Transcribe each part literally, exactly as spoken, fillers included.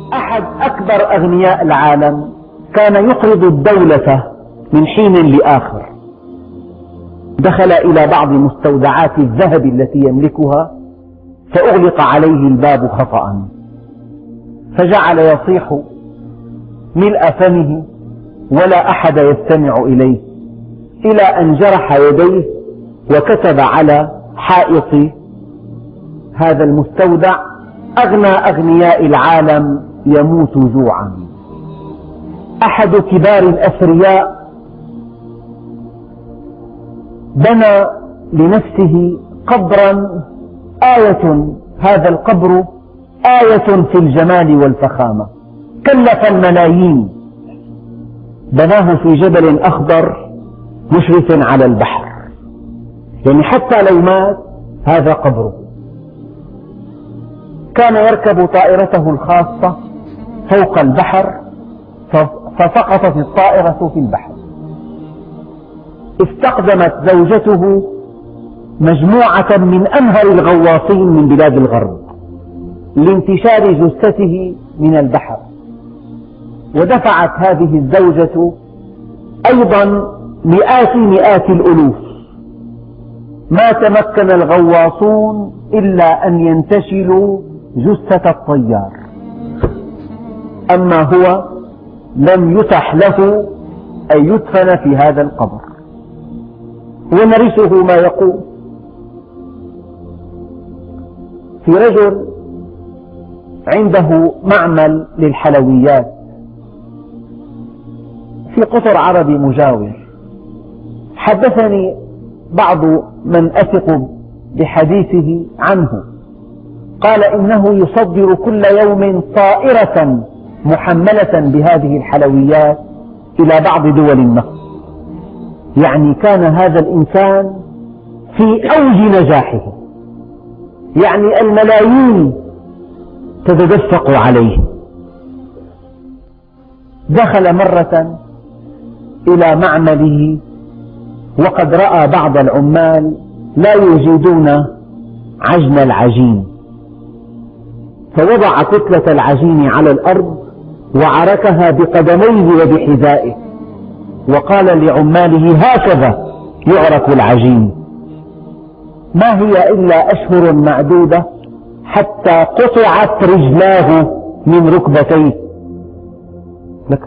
أحد أكبر أغنياء العالم كان يقرض الدولة من حين لآخر، دخل إلى بعض مستودعات الذهب التي يملكها فأغلق عليه الباب خطأ، فجعل يصيح ملء فمه ولا أحد يستمع إليه، إلى أن جرح يديه وكتب على حائط هذا المستودع: أغنى أغنياء العالم يموت جوعا. أحد كبار الأثرياء بنى لنفسه قبرا آية، هذا القبر آية في الجمال والفخامة، كلف الملايين، بناه في جبل أخضر مشرف على البحر، يعني حتى لو مات هذا قبره. كان يركب طائرته الخاصة فوق البحر فسقطت الطائرة في البحر، استقدمت زوجته مجموعة من أمهر الغواصين من بلاد الغرب لانتشار جثته من البحر، ودفعت هذه الزوجة أيضا مئات مئات الألوف. ما تمكن الغواصون إلا أن ينتشلوا جثة الطيار، أما هو لم يتح له أن يدفن في هذا القبر. ونرثه ما يقول: في رجل عنده معمل للحلويات في قطر عربي مجاور. حدثني بعض من أثق بحديثه عنه، قال إنه يصدر كل يوم طائرة محملة بهذه الحلويات إلى بعض دول النصر، يعني كان هذا الإنسان في أوج نجاحه، يعني الملايين تتدفق عليه. دخل مرة إلى معمله وقد رأى بعض العمال لا يجيدون عجن العجين، فوضع كتلة العجين على الأرض وعركها بقدميه وبحذائه، وقال لعماله: هكذا يعرك العجين. ما هي إلا أشهر معدودة حتى قطعت رجلاه من ركبتيه. لك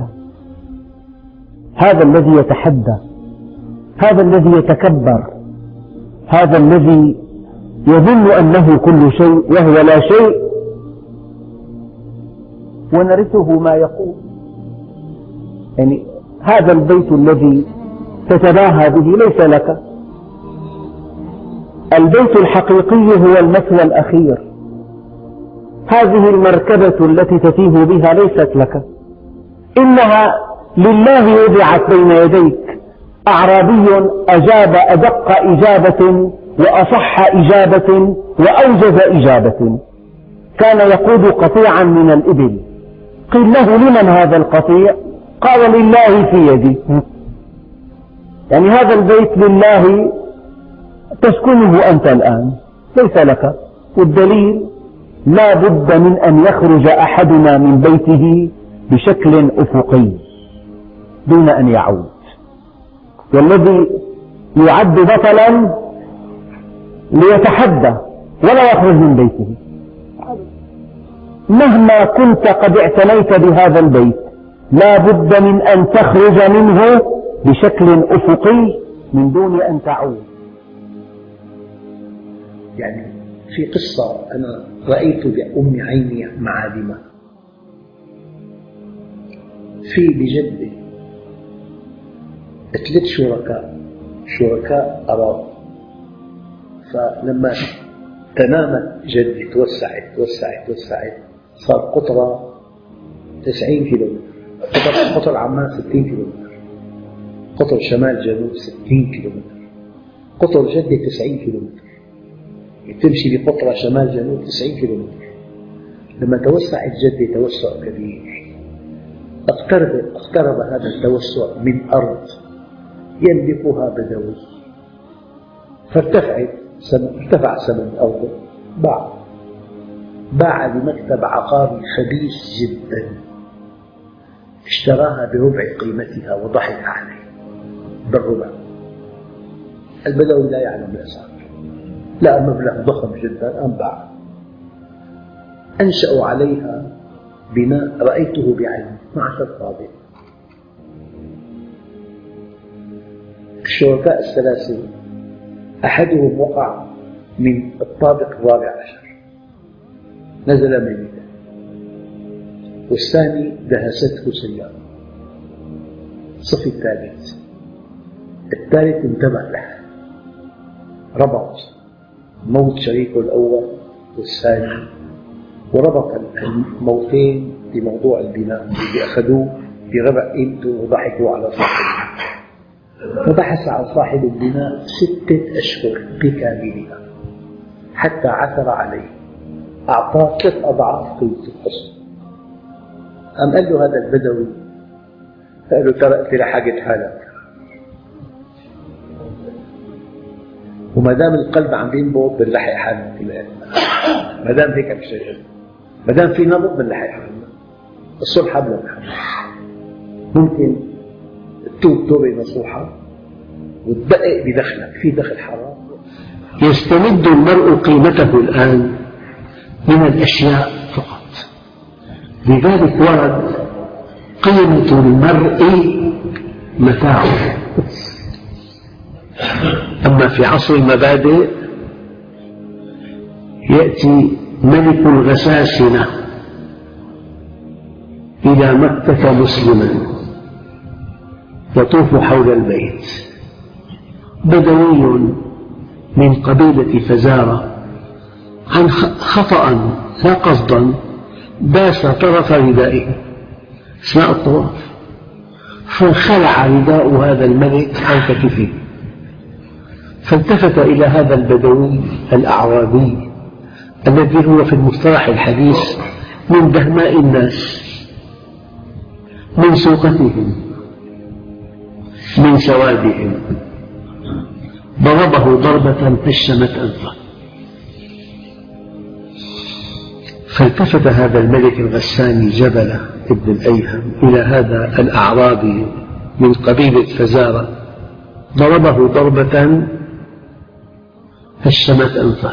هذا الذي يتحدى، هذا الذي يتكبر، هذا الذي يظن أنه كل شيء وهو لا شيء، ونرثه ما يقول. يعني هذا البيت الذي تتباهى به ليس لك، البيت الحقيقي هو المثوى الأخير. هذه المركبة التي تتيه بها ليست لك، إنها لله وضعت بين يديك. أعرابي أجاب أدق إجابة وأصح إجابة وأوجز إجابة، كان يقود قطيعا من الإبل، قيل له: لمن هذا القطيع؟ قال: لله في يدي. يعني هذا البيت لله تسكنه أنت الآن، ليس لك. والدليل: لا بد من أن يخرج أحدنا من بيته بشكل أفقي دون أن يعود، والذي يعد بطلا ليتحدى ولا يخرج من بيته. مهما كنت قد اعتنيت بهذا البيت لا بد من أن تخرج منه بشكل أفقي من دون أن تعود. يعني في قصة أنا رأيت بأم عيني معالمها. في بجدة ثلاث شركاء شركاء أراب، فلما تنامت جدي توسعت توسعت توسعت صار قطرة تسعين كيلومتر، قطر, قطر عمان ستين كيلومتر، قطر شمال جنوب ستين كيلومتر، قطر جدة تسعين كيلومتر، تمشي بقطرة شمال جنوب تسعين كيلومتر. لما توسعت جدة توسع كبير، اقترب, اقترب هذا التوسع من أرض يملكها بدوي، فارتفعت ارتفع ثمن الأرض، باع باع لمكتب عقاري خبيث جدا، اشتراها بربع قيمتها وضحك عليه بالربع. البدوي لا يعلم الأسعار، لقى مبلغ ضخم جدا أنباع. أنشأوا عليها بناء رأيته بعيني اثني عشر طابق. الشركاء الثلاثة أحدهم وقع من الطابق الرابع عشر نزل ميتا، والثاني دهسته سيارة. صفي الثالث الثالث انتبه له، ربط موت شريكه الأول والثاني، وربط الموتين بموضوع البناء اللي أخذوه بربع قيمته وضحكوا على صاحبه. فبحث عن صاحب البناء ستة أشهر بكاملها حتى عثر عليه، أعطاه ثلاث أضعاف قيمة القسط. قام قال له هذا البدوي، قال له ترى أنت لحقت حالك، وما دام القلب عم ينبض بنلحق حالنا كمان، ما دام هيك الشيء، ما دام في نبض بنلحق حالنا. الصلح قبل الحل، ممكن تتوب توبة نصوحة وتدقق بدخلك في دخل حرام. يستمد المرء قيمته الآن من الأشياء فقط، لذلك ورد قيمة المرء متاعه. أما في عصر المبادئ يأتي ملك الغساسنة إلى مكة مسلما يطوف حول البيت، بدوي من قبيلة فزارة عن خطأ لا قصدا داس طرف ردائه أثناء الطواف، فانخلع رداء هذا الملك عن كتفه، فالتفت إلى هذا البدوي الأعرابي الذي هو في المصطلح الحديث من دهماء الناس، من سوقتهم، من سوادهم، ضربه ضربة هشمت أنفه. فالتفت هذا الملك الغساني جبلة ابن الأيهم إلى هذا الأعرابي من قبيلة فزارة، ضربه ضربة هشمت أنفه.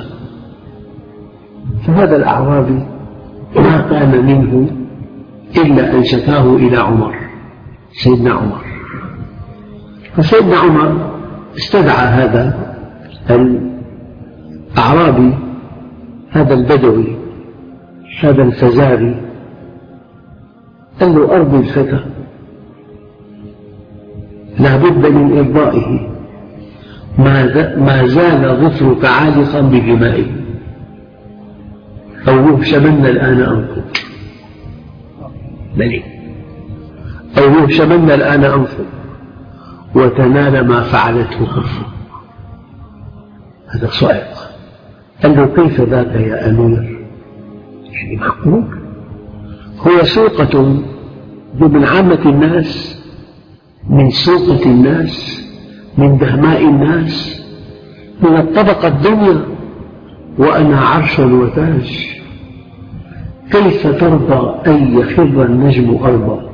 فهذا الأعرابي ما كان منه إلا أن شكاه إلى عمر، سيدنا عمر. فسيدنا عمر استدعى هذا الأعرابي، هذا البدوي، هذا الفزاري، قال له أرضي الفتى، لا بد من إرضائه، ما زال ظفرك عالقا بدمائه، أو يهشمن الآن أنفك ملك، أو يهشمن الآن أنفك وتنال ما فعلته كفه. هذا صعق. قال له كيف ذاك يا أمير؟ يعني معقول؟ هو سوقة من عامة الناس، من سوقة الناس، من دهماء الناس، من الطبقة الدنيا، وأنا عرش وتاج، كيف ترضى أن يخر النجم أرضا؟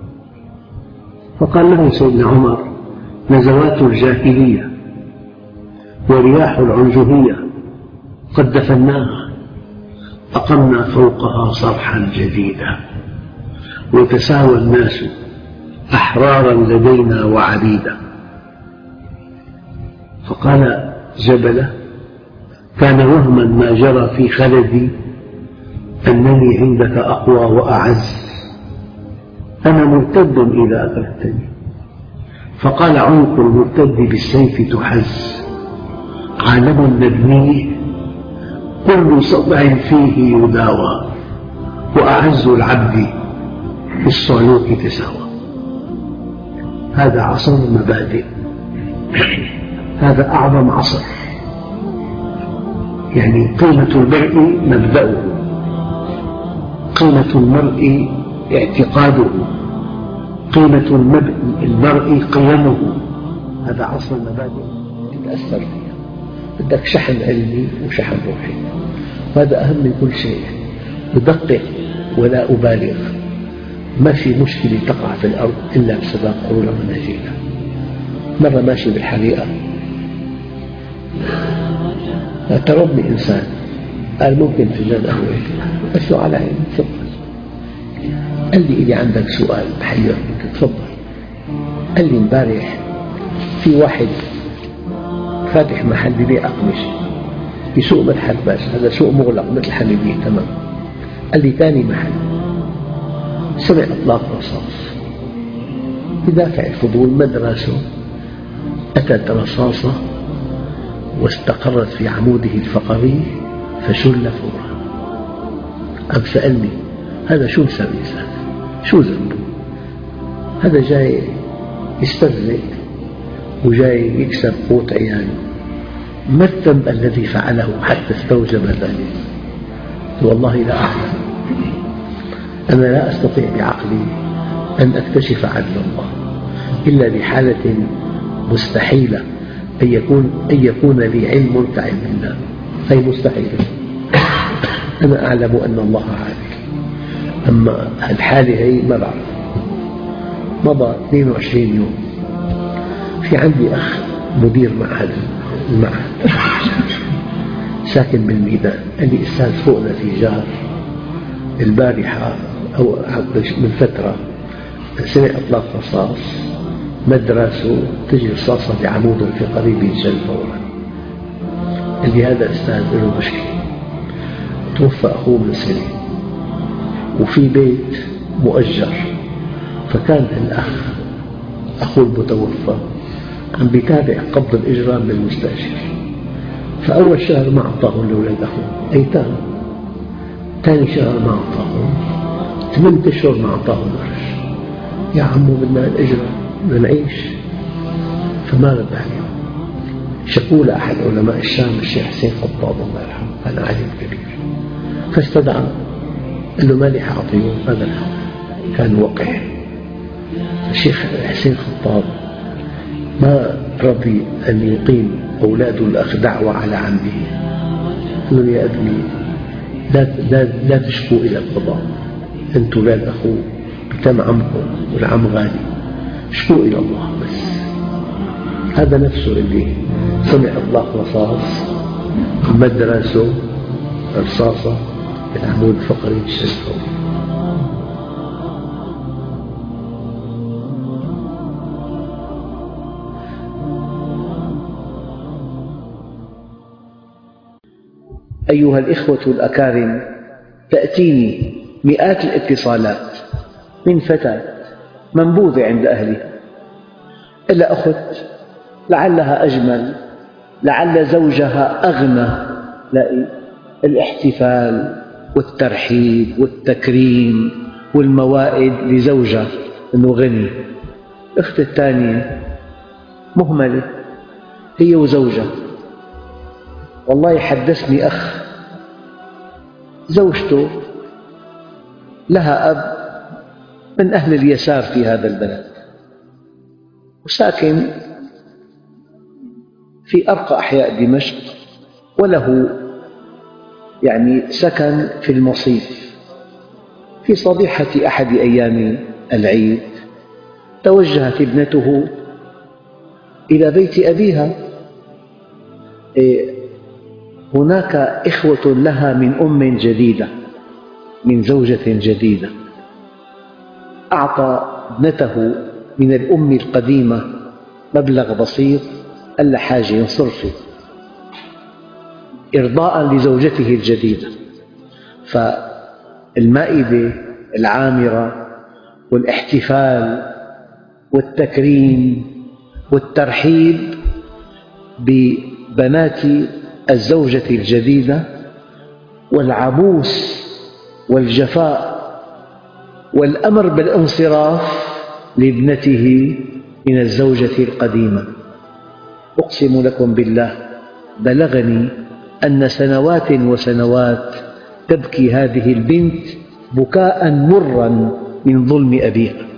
فقال له سيدنا عمر نزوات الجاهلية ورياح العنجهية قد دفناها، أقمنا فوقها صرحا جديدا، وتساوى الناس أحرارا لدينا وعبيدا. فقال جبلة كان وهما ما جرى في خلدي أنني عندك أقوى وأعز، أنا مرتد إذا أكرهتني. فقال عنق المرتد بالسيف تحز، عالم نبنيه كل صبع فيه يداوى، وأعز العبد في الصعلوك تساوى. هذا عصر المبادئ، هذا أعظم عصر. يعني قيمة المرء مبدأه، قيمة المرء اعتقاده، قيمة المرء قيمه. هذا عصر المبادئ تتأثر فيها، بدك شحن علمي وشحن روحي، وهذا أهم من كل شيء. أدقق ولا أبالغ، ما في مشكلة تقع في الأرض إلا بسبب قرون مناجيلها. مرة ماشي بالحديقة اعترضني إنسان قال ممكن فنجان قهوة؟ قلت له على عيني تفضل. قال لي إلي عندك سؤال بحيرك. تفضل. قال لي امبارح في واحد فاتح محل ببيع أقمشة بسوق مدحت بس، هذا سوق مغلق مثل حلبية تمام. قال لي ثاني محل سمع إطلاق رصاص، بدافع الفضول مد راسه أتت رصاصة واستقرت في عموده الفقري فشل فورا. أم سألني هذا شو مسوي إنسان؟ شو ذنبه؟ هذا جاي يسترزق وجاي يكسب قوت عياله، ما الذنب الذي فعله حتى استوجب ذلك؟ والله لا أعلم. أنا لا أستطيع بعقلي أن أكتشف عدل الله إلا بحالة مستحيلة أن يكون, أن يكون لي علم كعلم الله، هي مستحيلة. أنا أعلم أن الله عادل، أما الحالة هي ما بعرف. مضى اثنين وعشرين يوم، في عندي أخ مدير معهد المعهد ساكن بالميدان، قال لي أستاذ فوقنا في جار البارحة أو من فترة سمع إطلاق رصاص مد راسه تجي رصاصة بعموده الفقري بينشل فورا. قال لي هذا أستاذ له مشكلة، توفى أخوه من سنة وفي بيت مؤجر، فكان الأخ أخوه المتوفى عم بيتابع قبض الإجرام بالمستأجر، فأول شهر ما أعطاهم لأولاد أخوه أيتام، ثاني شهر ما أعطاهم، ثمانية أشهر ما أعطاهم قرش. يا عمو بدنا الإجرة بدنا نعيش. فما رد عليهم. شكوا لأحد علماء الشام الشيخ حسين خطاب الله يرحمه، كان عالم كبير، فاستدعى قال له مالي حأعطيهم هذا الحق، كان وقع. الشيخ حسين خطاب ما رضي أن يقيم أولاد الأخ دعوة على عمه. قال له يا ابني لا, لا, لا تشكوا إلى القضاء، أنتم أولاد أخوه بتم عمكم والعم غالي، اشكوا إلى الله بس. هذا نفسه اللي سمع إطلاق رصاص مد راسه رصاصة بالعمود الفقري الشرفي. أيها الإخوة الأكارم، تأتيني مئات الاتصالات من فتاة منبوذة عند أهلها، إلا أخت لعلها أجمل، لعل زوجها أغنى، لا الاحتفال والترحيب والتكريم والموائد لزوجها أنه غني. أخت الثانية مهملة هي وزوجها. والله حدثني أخ زوجته لها أب من أهل اليسار في هذا البلد، وساكن في أرقى أحياء دمشق، وله يعني سكن في المصيف. في صبيحة أحد أيام العيد توجهت ابنته إلى بيت أبيها. هناك إخوة لها من أم جديدة، من زوجة جديدة، أعطى ابنته من الأم القديمة مبلغ بسيط، قال لها حاجة انصرفي إرضاء لزوجته الجديدة. فالمائدة العامرة والاحتفال والتكريم والترحيب ببنات الزوجة الجديدة والعبوس والجفاء والأمر بالانصراف لابنته من الزوجة القديمة. أقسم لكم بالله بلغني أن سنوات وسنوات تبكي هذه البنت بكاء مرا من ظلم أبيها.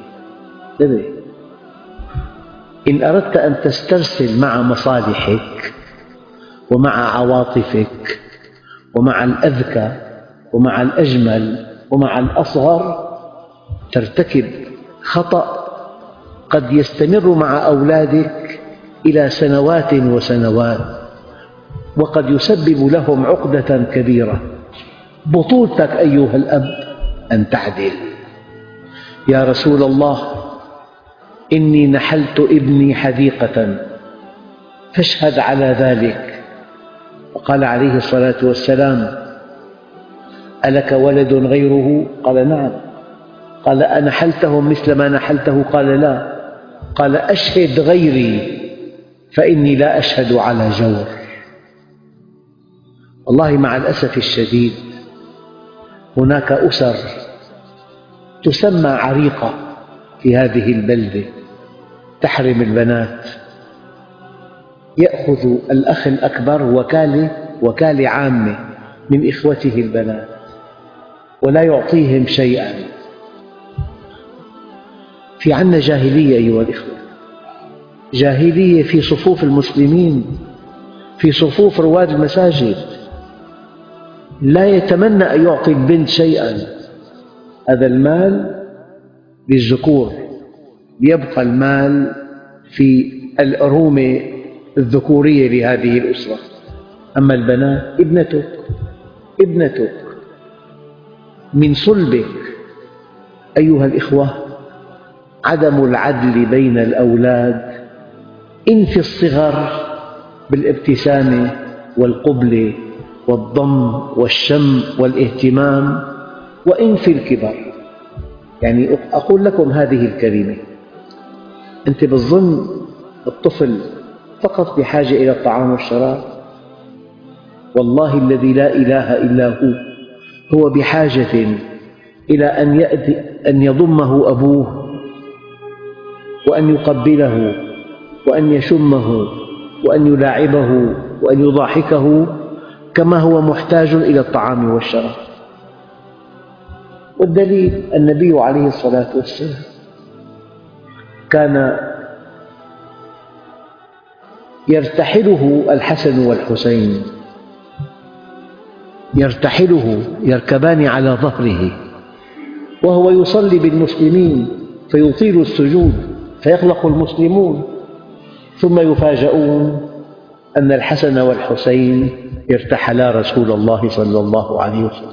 إن أردت أن تسترسل مع مصالحك ومع عواطفك ومع الأذكى ومع الأجمل ومع الأصغر ترتكب خطأ قد يستمر مع أولادك إلى سنوات وسنوات، وقد يسبب لهم عقدة كبيرة. بطولتك أيها الأب أن تعدل. يا رسول الله، إني نحلت ابني حديقة فاشهد على ذلك. وقال عليه الصلاة والسلام: ألك ولد غيره؟ قال: نعم. قال: أنحلتهم مثل ما نحلته؟ قال: لا. قال: أشهد غيري فإني لا أشهد على جور. والله مع الأسف الشديد هناك أسر تسمى عريقة في هذه البلدة تحرم البنات. يأخذ الأخ الأكبر وكالة وكالة عامة من إخوته البنات ولا يعطيهم شيئا. في عنا جاهلية أيها الإخوة، جاهلية في صفوف المسلمين، في صفوف رواد المساجد. لا يتمنى أن يعطي البنت شيئا، هذا المال للذكور، ليبقى المال في الأرومة الذكورية لهذه الأسرة. أما البنات ابنتك ابنتك من صلبك. أيها الإخوة، عدم العدل بين الأولاد إن في الصغر بالابتسامة والقبلة والضم والشم والاهتمام، وإن في الكبر. يعني أقول لكم هذه الكلمة: أنت بالظن الطفل فقط بحاجة إلى الطعام والشراب؟ والله الذي لا إله إلا هو هو بحاجة إلى أن أن يضمه أبوه وأن يقبله وأن يشمه وأن يلاعبه وأن يضاحكه كما هو محتاج إلى الطعام والشراب. والدليل النبي عليه الصلاة والسلام كان يرتحله الحسن والحسين، يرتحله يركبان على ظهره وهو يصلي بالمسلمين فيطيل السجود فيقلق المسلمون، ثم يفاجؤون أن الحسن والحسين ارتحلا رسول الله صلى الله عليه وسلم.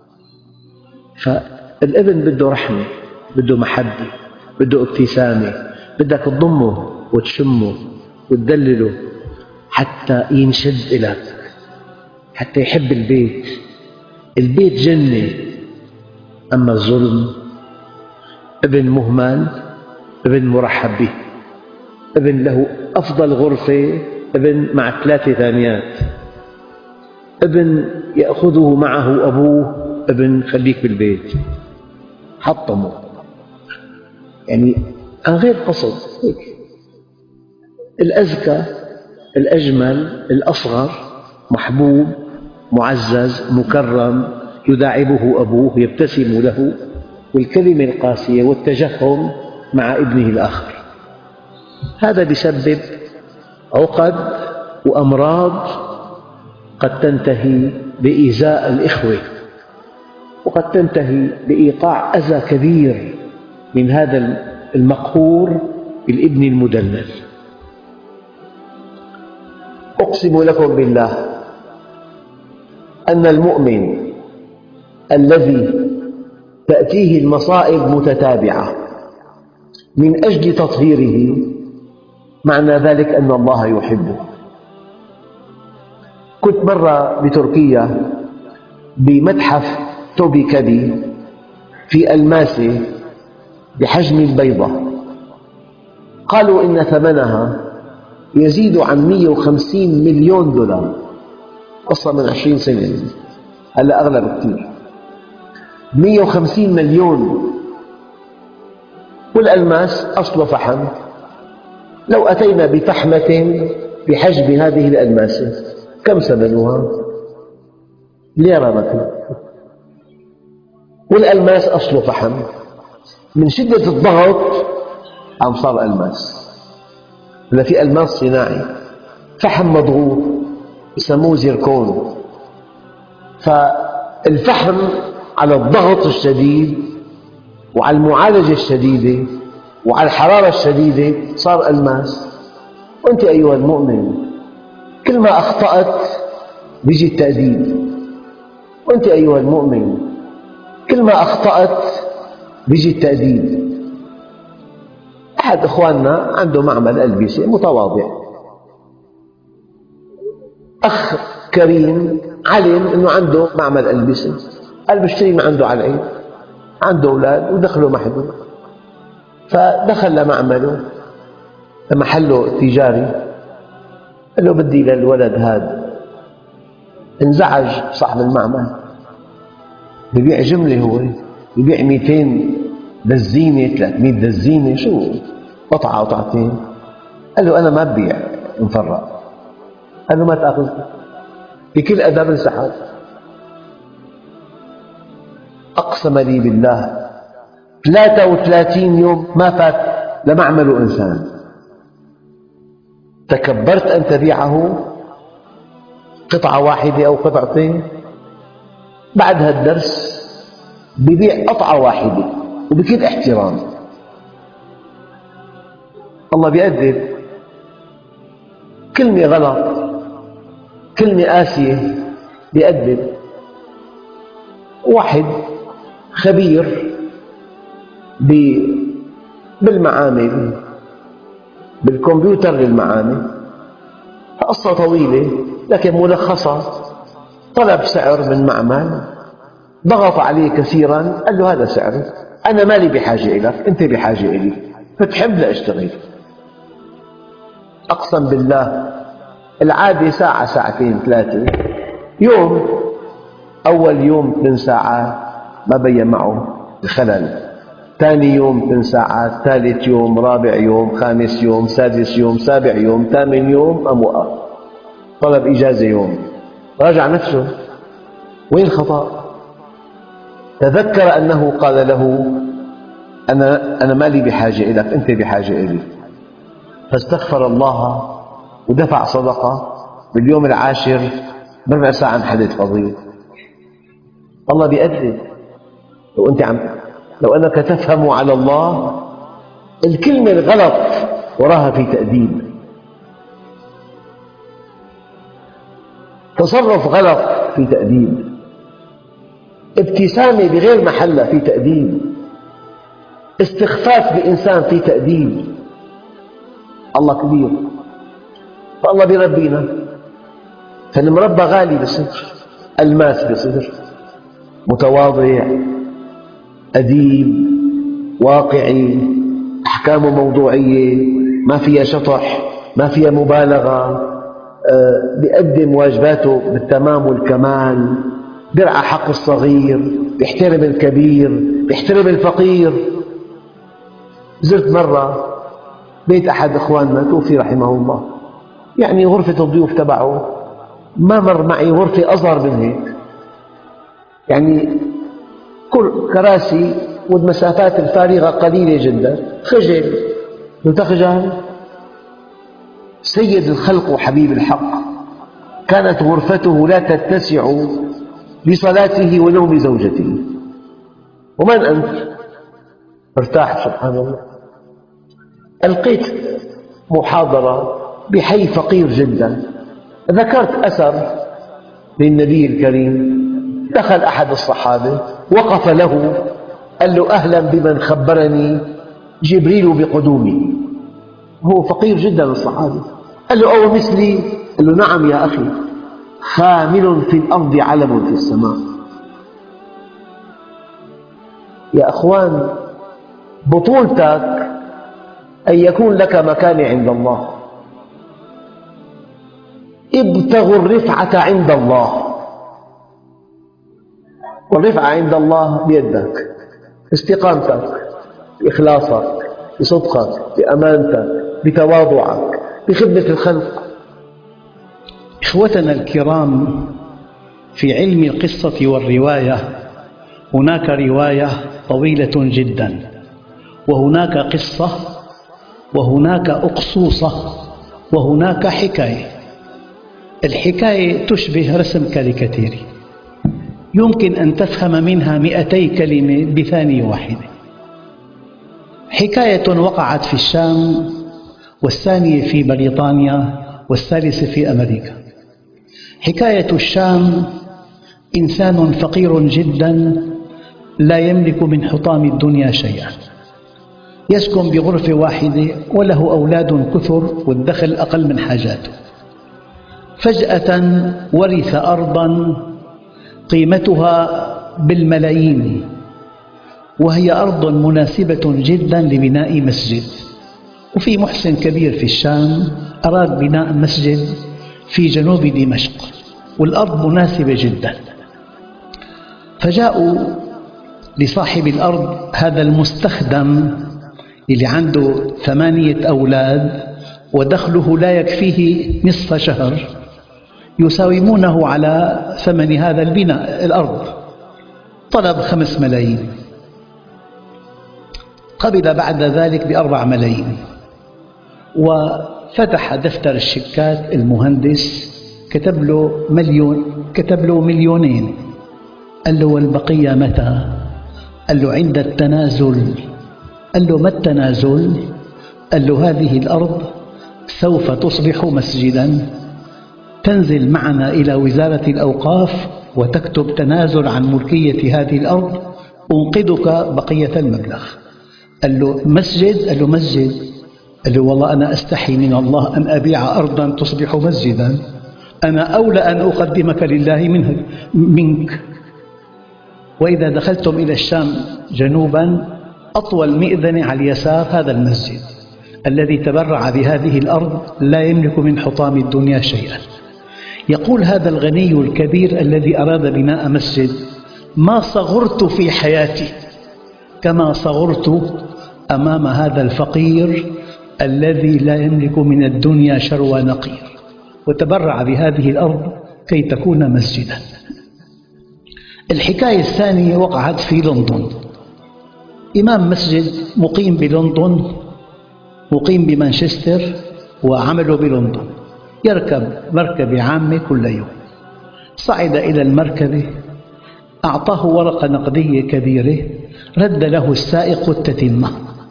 فالابن بده رحمة، بده محبة، بده ابتسامة، بدك تضمه وتشمه وتدلله حتى ينشد إليك، حتى يحب البيت. البيت جنة. أما الظلم، ابن مهمل، ابن مرحب به، ابن له أفضل غرفة، ابن مع ثلاثة ثانيات، ابن يأخذه معه أبوه، ابن خليك بالبيت، حطمه، يعني عن غير قصد. الأذكى، الأجمل، الأصغر، محبوب، معزز، مكرم، يداعبه أبوه، يبتسم له، والكلمة القاسية والتجهم مع ابنه الآخر. هذا بسبب عقد وأمراض قد تنتهي بإيذاء الإخوة، وقد تنتهي بإيقاع أذى كبير من هذا المقهور بالابن المدلل. أقسم لكم بالله أن المؤمن الذي تأتيه المصائب متتابعة من أجل تطهيره معنى ذلك أن الله يحبه. كنت مرة بتركيا بمتحف توبي كبي في ألماسة بحجم البيضة، قالوا إن ثمنها يزيد عن مئة وخمسين مليون دولار، قصة من عشرين سنة، هلأ أغلى بكثير. مئة وخمسين مليون، والألماس أصله فحم. لو أتينا بفحمة بحجم هذه الألماسة كم ثمنها؟ ليرة مثلا. والألماس أصله فحم، من شدة الضغط عم صار ألماس. هلا في ألماس صناعي، فحم مضغوط يسموه زيركون، الفحم على الضغط الشديد وعلى المعالجة الشديدة وعلى الحرارة الشديدة صار ألماس. وأنت أيها المؤمن كل ما أخطأت بيجي التأديب، وأنت أيها المؤمن كل ما أخطأت بيجي التأديب. أحد إخواننا عنده معمل ألبسة متواضع، أخ كريم علم أنه عنده معمل ألبسة، قال بشتري من عنده على العيد، عنده أولاد ودخله محدود، فدخل لمعمله لمحله التجاري، قال له بدي للولد هذا. انزعج صاحب المعمل، ببيع جملة، هو ببيع مئتين دزينة ثلاثمئة دزينة، شو قطعة قطعتين. قال له أنا ما ببيع مفرق. قال له ما تأخذ، بكل أدب انسحب. أقسم لي بالله ثلاثة وثلاثين يوم ما فات لمعمل إنسان. تكبرت أن تبيعه قطعة واحدة أو قطعتين؟ بعد هالدرس ببيع قطعة واحدة وبكل احترام. الله بيأدب. كلمة غلط، كلمة قاسية بيأدب. واحد خبير بالمعامل، بالكمبيوتر للمعامل، قصة طويلة لكن ملخصة. طلب سعر من معمل، ضغط عليه كثيرا، قال له هذا سعري، أنا مالي بحاجة إليك، أنت بحاجة إلي، فتحب لأشتغل. أقسم بالله العادة ساعة ساعتين ثلاثة، يوم أول يوم ثمان ساعات ما بين معه الخلل، ثاني يوم ثمان ساعات، ثالث يوم، رابع يوم، خامس يوم، سادس يوم، سابع يوم، ثامن يوم قام وقف، طلب إجازة يوم، راجع نفسه وين خطأ؟ تذكر أنه قال له أنا أنا مالي بحاجة إليك، أنت بحاجة إلي، فاستغفر الله ودفع صدقة. باليوم العاشر بربع ساعة حدث فضيل. الله بيأدب. لو أنت عم لو أنك تفهم على الله الكلمة الغلط وراها في تأديب، تصرف غلط في تأديب، ابتسامة بغير محلها في تأديب، استخفاف بإنسان في تأديب. الله كبير، فالله بيربينا. فالمربى غالي بصدر، ألماس بصدر، متواضع، أديب، واقعي، أحكامه موضوعية، ما فيها شطح، ما فيها مبالغة، بيقدم واجباته بالتمام والكمال، بيرعى حق الصغير، بيحترم الكبير، بيحترم الفقير. زرت مرة بيت أحد إخواننا توفي رحمه الله، يعني غرفة الضيوف تبعه ما مر معي غرفة أصغر من هيك، يعني كل كراسي والمسافات الفارغة قليلة جدا. خجل، تخجل؟ سيد الخلق وحبيب الحق كانت غرفته لا تتسع لصلاته ونوم زوجته. ومن أنت؟ ارتاح سبحان الله. ألقيت محاضرة بحي فقير جدا، ذكرت أثر للنبي الكريم، دخل أحد الصحابة وقف له، قال له أهلا بمن خبرني جبريل بقدومه. هو فقير جدا الصحابي، قال له أو مثلي؟ قال له نعم يا أخي، خامل في الأرض علم في السماء. يا أخوان، بطولتك أن يكون لك مكان عند الله. ابتغوا الرفعة عند الله، والرفعة عند الله بيدك، استقامتك، بإخلاصك، بصدقك، بأمانتك، بتواضعك، بخدمة الخلق. إخوتنا الكرام، في علم القصة والرواية هناك رواية طويلة جدا، وهناك قصة، وهناك أقصوصة، وهناك حكاية. الحكاية تشبه رسم كاريكاتيري، يمكن أن تفهم منها مئتي كلمة بثانية واحدة. حكاية وقعت في الشام، والثانية في بريطانيا، والثالثة في أمريكا. حكاية الشام: إنسان فقير جدا لا يملك من حطام الدنيا شيئا، يسكن بغرفة واحدة وله أولاد كثر والدخل أقل من حاجاته. فجأة ورث أرضا قيمتها بالملايين، وهي أرض مناسبة جدا لبناء مسجد. وفي محسن كبير في الشام أراد بناء مسجد في جنوب دمشق، والأرض مناسبة جدا. فجاءوا لصاحب الأرض هذا المستخدم اللي عنده ثمانية أولاد ودخله لا يكفيه نصف شهر، يساومونه على ثمن هذا البناء الأرض. طلب خمس ملايين، قبل بعد ذلك بأربع ملايين، وفتح دفتر الشيكات المهندس، كتب له مليون، كتب له مليونين. قال له: والبقية متى؟ قال له: عند التنازل. قال له: ما التنازل؟ قال له: هذه الأرض سوف تصبح مسجدا، تنزل معنا إلى وزارة الأوقاف وتكتب تنازل عن ملكية هذه الأرض، أنقذك بقية المبلغ. قال له: مسجد؟ قال له: مسجد. قال له: والله أنا أستحي من الله أن أبيع أرضا تصبح مسجدا، أنا أولى أن أقدمك لله منه منك. وإذا دخلتم إلى الشام جنوبا، أطول مئذنة على اليسار هذا المسجد الذي تبرع بهذه الأرض، لا يملك من حطام الدنيا شيئا. يقول هذا الغني الكبير الذي أراد بناء مسجد: ما صغرت في حياتي كما صغرت أمام هذا الفقير الذي لا يملك من الدنيا شروى نقير، وتبرع بهذه الأرض كي تكون مسجدا. الحكاية الثانية وقعت في لندن. إمام مسجد مقيم بلندن، مقيم بمانشستر، وعمله بلندن، يركب مركبة عامة كل يوم. صعد إلى المركبة، أعطاه ورقة نقدية كبيرة، رد له السائق التتمة،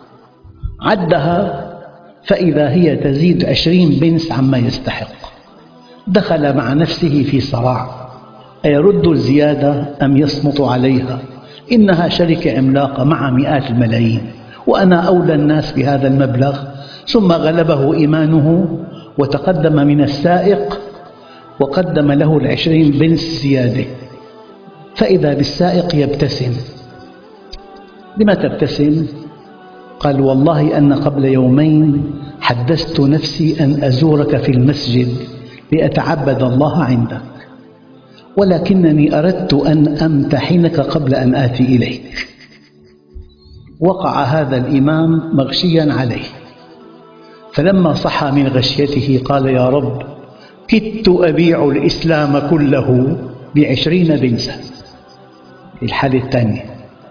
عدها فإذا هي تزيد عشرين بنس عما يستحق. دخل مع نفسه في صراع: أيرد الزيادة أم يصمت عليها؟ إنها شركة عملاقة مع مئات الملايين، وأنا أولى الناس بهذا المبلغ. ثم غلبه إيمانه وتقدم من السائق وقدم له العشرين بنس زيادة. فإذا بالسائق يبتسم. لما تبتسم؟ قال: والله أن قبل يومين حدثت نفسي أن أزورك في المسجد لأتعبد الله عندك، ولكنني أردت أن أمتحنك قبل أن آتي إليك. وقع هذا الإمام مغشيا عليه، فلما صحى من غشيته قال: يا رب، كدت أبيع الإسلام كله بعشرين بنسا. الحالة الثانية.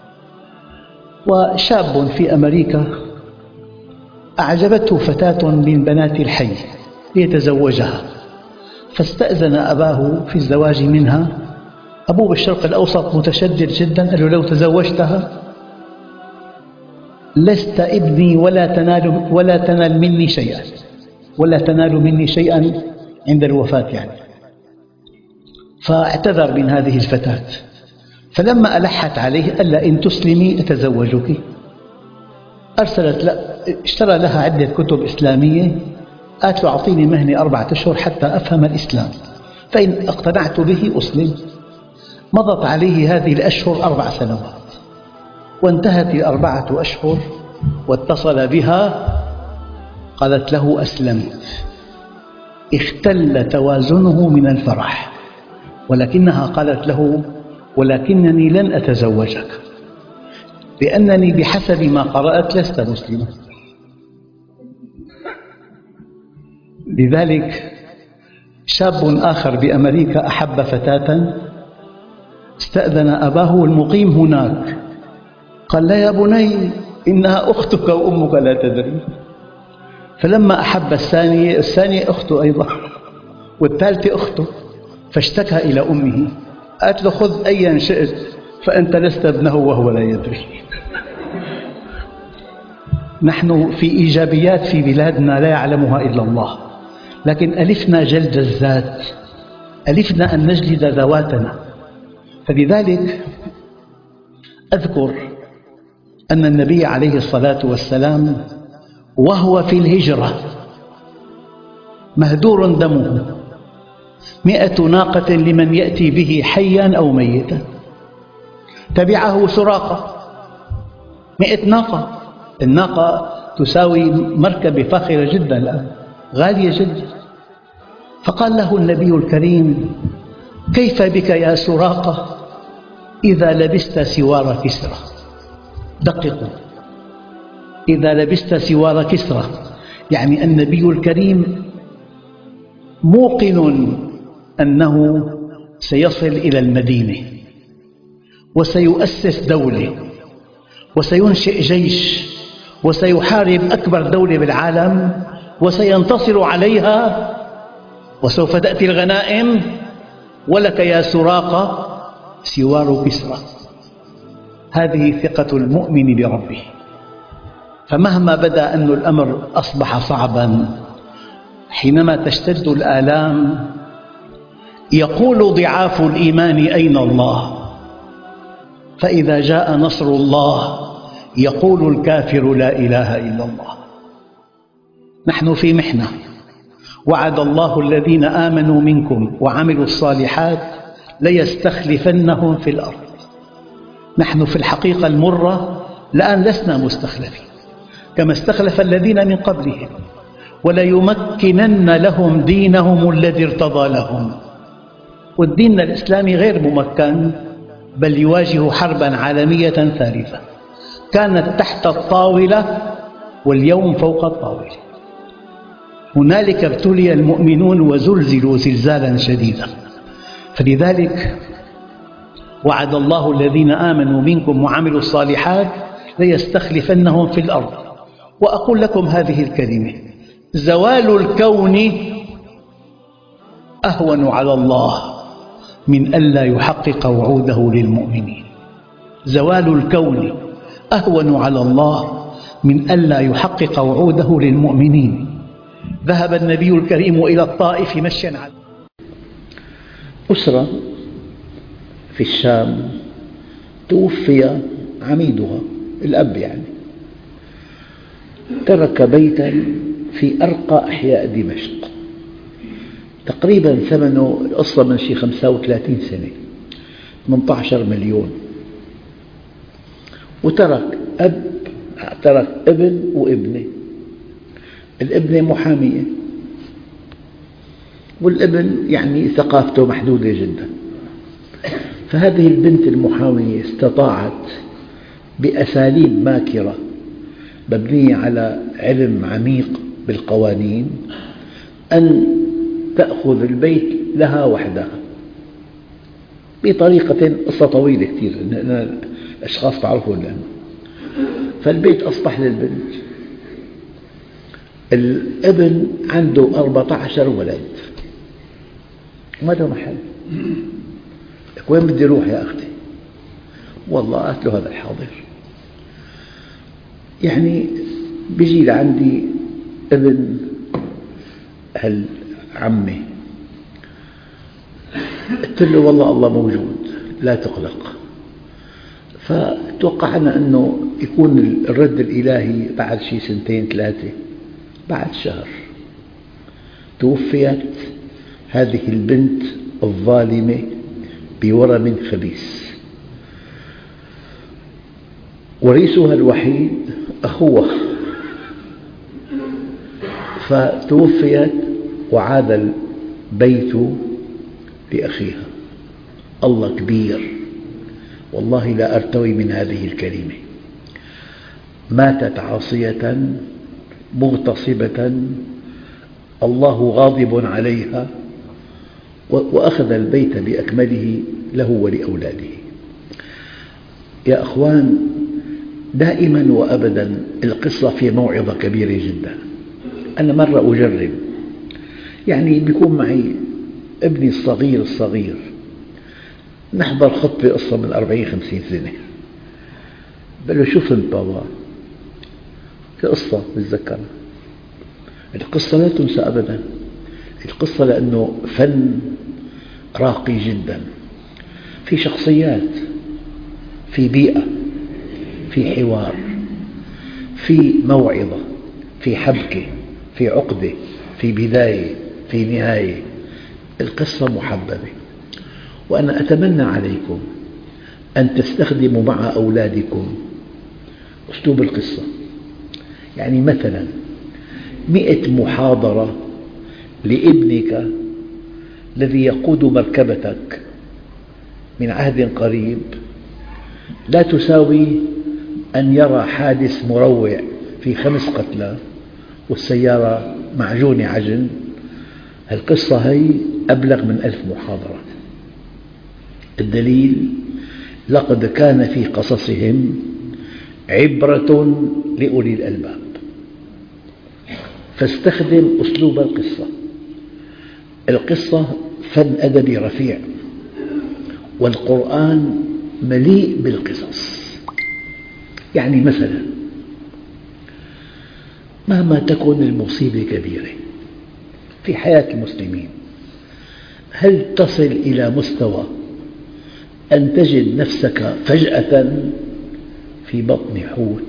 وشاب في أمريكا أعجبته فتاة من بنات الحي ليتزوجها، فاستأذن أباه في الزواج منها. أبوه بالشرق الأوسط متشدد جدا، قال له: لو تزوجتها لست ابني ولا تنال ولا تنال مني شيئا، ولا تنال مني شيئا عند الوفاة يعني. فاعتذر من هذه الفتاة، فلما ألحت عليه قال لها: إن تسلمي أتزوجك. أرسلت لا اشترى لها عدة كتب إسلامية، قالت له: أعطيني مهنة أربعة أشهر حتى أفهم الإسلام، فإن اقتنعت به أسلم. مضت عليه هذه الأشهر أربع سنوات، وانتهت الأربعة أشهر واتصل بها، قالت له: أسلمت. اختل توازنه من الفرح، ولكنها قالت له: ولكنني لن أتزوجك، لأنني بحسب ما قرأت لست مسلما. لذلك شاب آخر بأمريكا أحب فتاة، استأذن أباه المقيم هناك، قال: لا يا بني، إنها أختك وأمك لا تدري. فلما أحب الثانية، الثانية أخته أيضا، والثالثة أخته، فاشتكى إلى أمه، قالت له خذ أيا شئت فأنت لست ابنه وهو لا يدري. نحن في إيجابيات في بلادنا لا يعلمها إلا الله، لكن ألفنا جلد الذات، ألفنا أن نجلد ذواتنا. فلذلك أذكر أن النبي عليه الصلاة والسلام وهو في الهجرة مهدور دمه، مئة ناقة لمن يأتي به حيا أو ميتا، تبعه سراقة مئة ناقة. الناقة تساوي مركبة فاخرة جدا الآن، غالية جدا. فقال له النبي الكريم: كيف بك يا سراقة إذا لبست سوار كسرى؟ دققوا، إذا لبست سوار كسرى يعني النبي الكريم موقن أنه سيصل إلى المدينة وسيؤسس دولة وسينشئ جيش وسيحارب أكبر دولة بالعالم وسينتصر عليها وسوف تأتي الغنائم، ولك يا سراقة سوار كسرى. هذه ثقة المؤمن بربه. فمهما بدا أن الأمر أصبح صعبا، حينما تشتد الآلام يقول ضعاف الإيمان: أين الله؟ فإذا جاء نصر الله يقول الكافر: لا إله إلا الله. نحن في محنة، وعد الله الذين آمنوا منكم وعملوا الصالحات ليستخلفنهم في الأرض. نحن في الحقيقة المرة الآن لسنا مستخلفين كما استخلف الذين من قبلهم، وليمكنن لهم دينهم الذي ارتضى لهم. والدين الإسلامي غير ممكن، بل يواجه حربا عالمية ثالثة كانت تحت الطاولة واليوم فوق الطاولة. هنالك ابتلي المؤمنون وزلزلوا زلزالا شديدا. فلذلك وعد الله الذين آمنوا منكم وعملوا الصالحات ليستخلفنهم في الأرض. وأقول لكم هذه الكلمة: زوال الكون أهون على الله من ألا يحقق وعوده للمؤمنين. زوال الكون أهون على الله من ألا يحقق وعوده للمؤمنين. ذهب النبي الكريم إلى الطائف مشيا على أسرة في الشام توفي عميدها الأب، يعني ترك بيتا في أرقى أحياء دمشق، تقريبا ثمنه القصة من شي خمسة وثلاثين سنة، ثمانية عشر مليون. وترك أب، ترك ابن وابنة. الابنة محامية والابن يعني ثقافته محدودة جدا. فهذه البنت المحامية استطاعت بأساليب ماكرة مبنية على علم عميق بالقوانين أن تأخذ البيت لها وحدها بطريقة، قصة طويلة كثير، الأشخاص تعرفون الآن. فالبيت أصبح للبنت. الابن عنده أربعة عشر ولد، ما له محل. وين بدي أروح يا أختي؟ والله قالت له هذا الحاضر. يعني بيجي لعندي ابن هالعمي، قلت له والله الله موجود لا تقلق. فتوقعنا أنه يكون الرد الإلهي بعد شي سنتين ثلاثة. بعد شهر توفيت هذه البنت الظالمة بورم خبيث. وريثها الوحيد أخوها، فتوفيت وعاد البيت لأخيها. الله كبير، والله لا أرتوي من هذه الكلمة. ماتت عاصية مغتصبة، الله غاضب عليها، وأخذ البيت بأكمله له ولأولاده. يا أخوان، دائما وأبدا القصة في موعظة كبيرة جدا. أنا مرة أجرب، يعني بيكون معي ابني الصغير الصغير نحضر خطبة قصة من أربعين خمسين سنة، بقول له شو فهمت بابا؟ قصة بتذكرها. القصة لا تنسى أبدا، القصة لأنه فن راقي جدا، في شخصيات، في بيئة، في حوار، في موعظة، في حبكة، في عقدة، في بداية، في نهاية. القصة محببة، وأنا أتمنى عليكم أن تستخدموا مع أولادكم أسلوب القصة. يعني مثلا مئة محاضرة لابنك الذي يقود مركبتك من عهد قريب لا تساوي أن يرى حادث مروع في خمس قتلى والسيارة معجونة عجن. القصة هي أبلغ من ألف محاضرة. الدليل: لقد كان في قصصهم عبرة لأولي الألباب. فاستخدم أسلوب القصة. القصة فن أدبي رفيع، والقرآن مليء بالقصص. يعني مثلا مهما تكن المصيبة كبيرة في حياة المسلمين، هل تصل إلى مستوى أن تجد نفسك فجأة في بطن حوت؟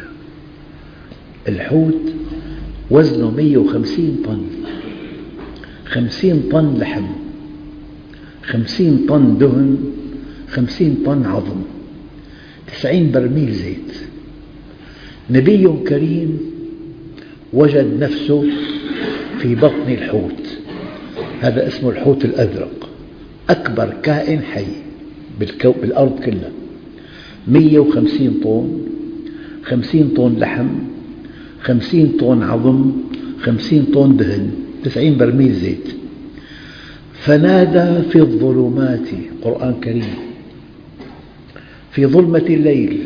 الحوت وزنه مئة وخمسين طن، خمسين طن لحم، خمسين طن دهن، خمسين طن عظم، تسعين برميل زيت. نبي كريم وجد نفسه في بطن الحوت. هذا اسمه الحوت الأزرق، أكبر كائن حي بالأرض كلها. مئة وخمسين طن، خمسين طن لحم، خمسين طن عظم، خمسين طن دهن، تسعين برميل زيت. فنادى في الظلمات، قرآن كريم، في ظلمة الليل،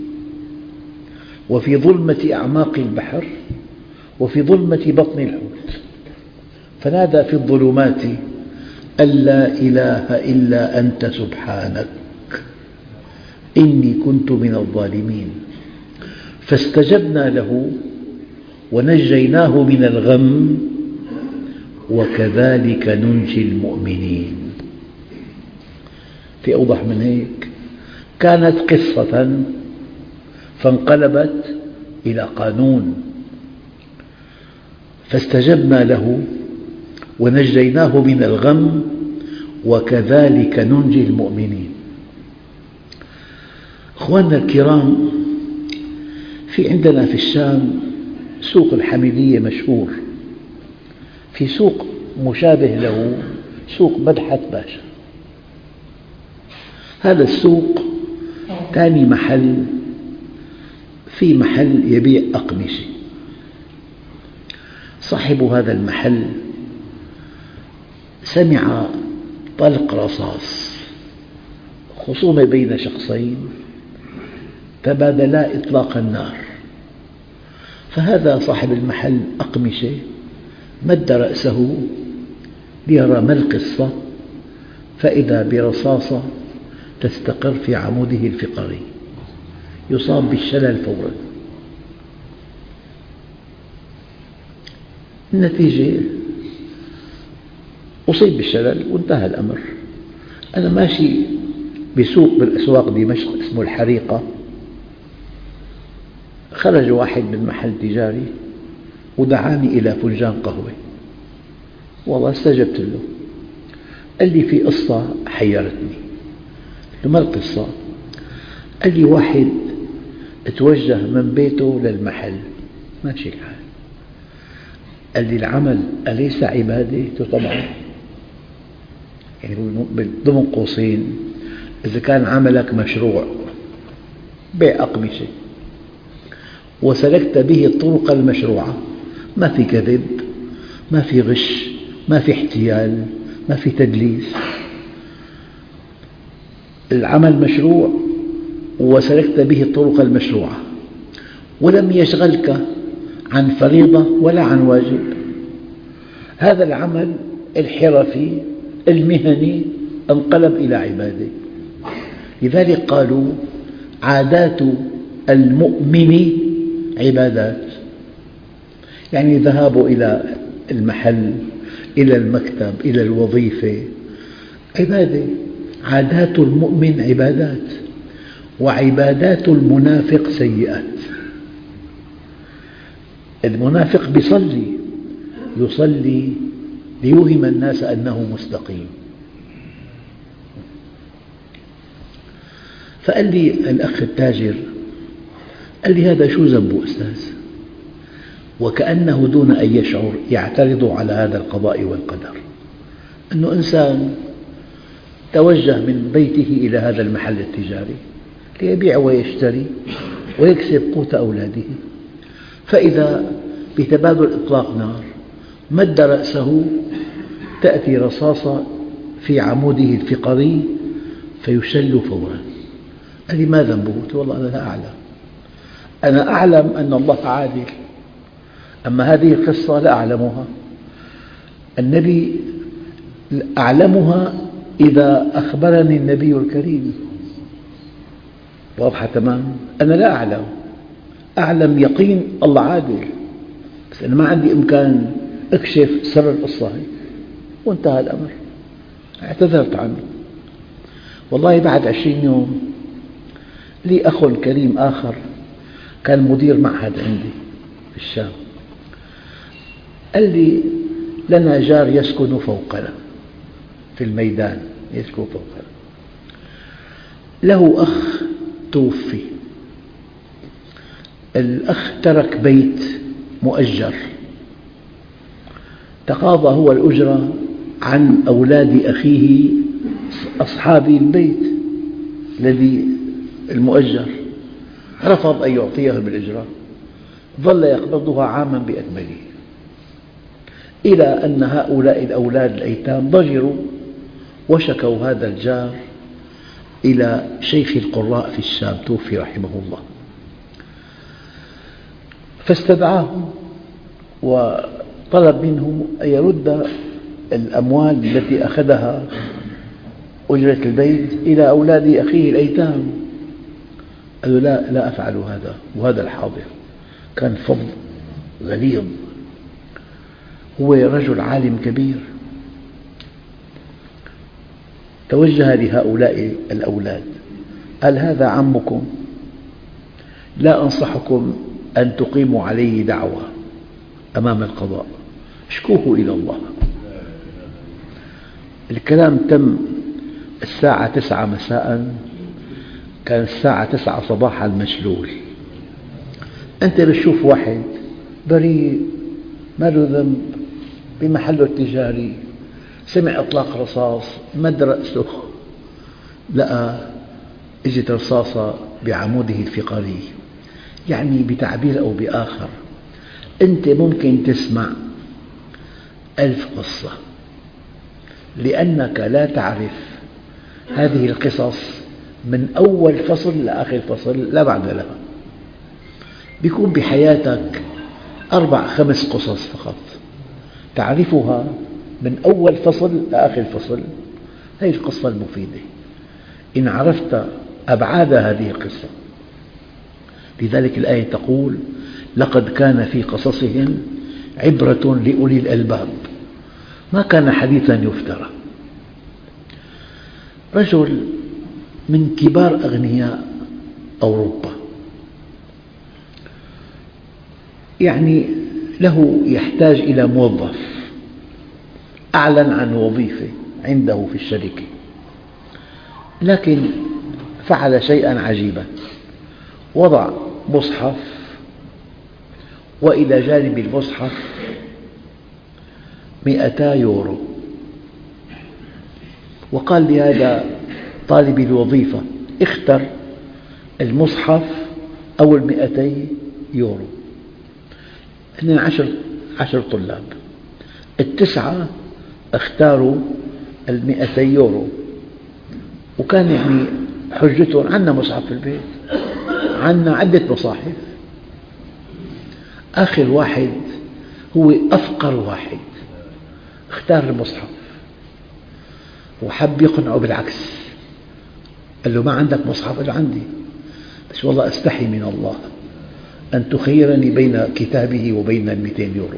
وفي ظلمة أعماق البحر، وفي ظلمة بطن الحوت. فنادى في الظلمات أن لا إله إلا أنت سبحانك إني كنت من الظالمين. فاستجبنا له ونجيناه من الغم وكذلك ننجي المؤمنين. في أوضح من هيك؟ كانت قصة فانقلبت إلى قانون. فاستجبنا له ونجيناه من الغم وكذلك ننجي المؤمنين. أخواننا الكرام، في عندنا في الشام سوق الحميدية مشهور، في سوق مشابه له سوق مدحت باشا. هذا السوق ثاني محل في محل يبيع أقمشة. صاحب هذا المحل سمع طلق رصاص، خصومة بين شخصين تبادلا إطلاق النار. فهذا صاحب المحل أقمشة مد رأسه ليرى ما القصة، فإذا برصاصة تستقر في عموده الفقري، يصاب بالشلل فورا. النتيجة أصيب بالشلل وانتهى الأمر. أنا ماشي بسوق بالأسواق دمشق اسمه الحريقة، خرج واحد من محل تجاري ودعاني إلى فنجان قهوة. والله استجبت له. قال لي في قصة حيرتني. قلت له ما القصة؟ قال لي واحد توجه من بيته للمحل، ماشي الحال. قال لي العمل أليس عبادة؟ قلت له طبعا. يعني ضمن قوسين إذا كان عملك مشروع بيع أقمشة وسلكت به الطرق المشروعة، ما في كذب، ما في غش، ما في احتيال، ما في تدليس. العمل مشروع وسلكت به الطرق المشروعة، ولم يشغلك عن فريضة ولا عن واجب. هذا العمل الحرفي المهني انقلب إلى عبادة. لذلك قالوا عادات المؤمن عبادات، يعني ذهابه إلى المحل، إلى المكتب، إلى الوظيفة عبادة. عادات المؤمن عبادات، وعبادات المنافق سيئات. المنافق بيصلي يصلي ليوهم الناس أنه مستقيم. فقال لي الأخ التاجر، قال لي هذا شو ذنبه أستاذ؟ وكأنه دون أن يشعر يعترض على هذا القضاء والقدر، أنه إنسان توجه من بيته إلى هذا المحل التجاري ليبيع ويشتري ويكسب قوت أولاده، فإذا بتبادل إطلاق نار مد رأسه تأتي رصاصة في عموده الفقري فيشل فورا. قال لي ما ذنبه؟ قلت والله أنا لا أعلم، أنا أعلم أن الله عادل، أما هذه القصة لا أعلمها. النبي أعلمها إذا أخبرني النبي الكريم. واضحة تمام؟ أنا لا أعلم، أعلم يقين الله عادل، بس أنا ما عندي إمكان أكشف سر القصة هي، وانتهى الأمر، اعتذرت عنه. والله بعد عشرين يوم لي أخ كريم آخر كان مدير معهد عندي في الشام، قال لي لنا جار يسكن فوقنا في الميدان، يسكن فوقنا، له أخ توفي، الأخ ترك بيت مؤجر، تقاضى هو الأجرة عن أولاد أخيه أصحاب البيت الذي المؤجر، رفض أن يعطيهم الأجرة، ظل يقبضها عاما بأكمله، إلى أن هؤلاء الأولاد الأيتام ضجروا وشكوا هذا الجار إلى شيخ القراء في الشام توفي رحمه الله، فاستدعاهم وطلب منهم أن يرد الأموال التي أخذها أجرة البيت إلى أولاد أخيه الأيتام. قالوا لا لا أفعل هذا، وهذا الحاضر كان فضل غليظ، هو رجل عالم كبير، توجه لهؤلاء الأولاد قال هذا عمكم، لا أنصحكم أن تقيموا عليه دعوة أمام القضاء، اشكوه إلى الله. الكلام تم الساعة تسعة مساء، كان الساعة تسعة صباحا مشلول. أنت بتشوف واحد بريء ما له ذنب بمحله التجاري، سمع إطلاق رصاص مد رأسه لقى اجت رصاصة بعموده الفقري. يعني بتعبير أو بآخر أنت ممكن تسمع ألف قصة، لأنك لا تعرف هذه القصص من أول فصل لآخر فصل لا بعد لها. بيكون بحياتك أربع خمس قصص فقط تعرفها من أول فصل لآخر فصل، هذه القصة المفيدة إن عرفت أبعاد هذه القصة. لذلك الآية تقول لقد كان في قصصهم عبرة لأولي الألباب، ما كان حديثا يفترى. رجل من كبار أغنياء أوروبا، يعني له يحتاج إلى موظف، أعلن عن وظيفة عنده في الشركة، لكن فعل شيئا عجيبا، وضع مصحف وإلى جانب المصحف مئتا يورو، وقال لهذا طالب الوظيفة اختر المصحف أو المئتي يورو. اثنين عشر عشر طلاب، التسعة اختاروا المئتي يورو، وكان يعني حجتهم عندنا مصحف في البيت، عندنا عدة مصاحف. آخر واحد هو أفقر واحد اختار المصحف وحب يقنعه بالعكس، قال له ما عندك مصحف؟ قال له عندي، بس والله أستحي من الله أن تخيرني بين كتابه وبين المئتين يورو.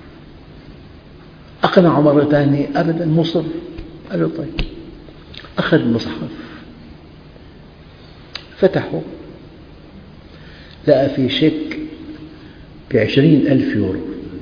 أقنعه مرة ثانية، أبدا مصر. قال له طيب. أخذ المصحف فتحه لقى في شيك بعشرين ألف يورو.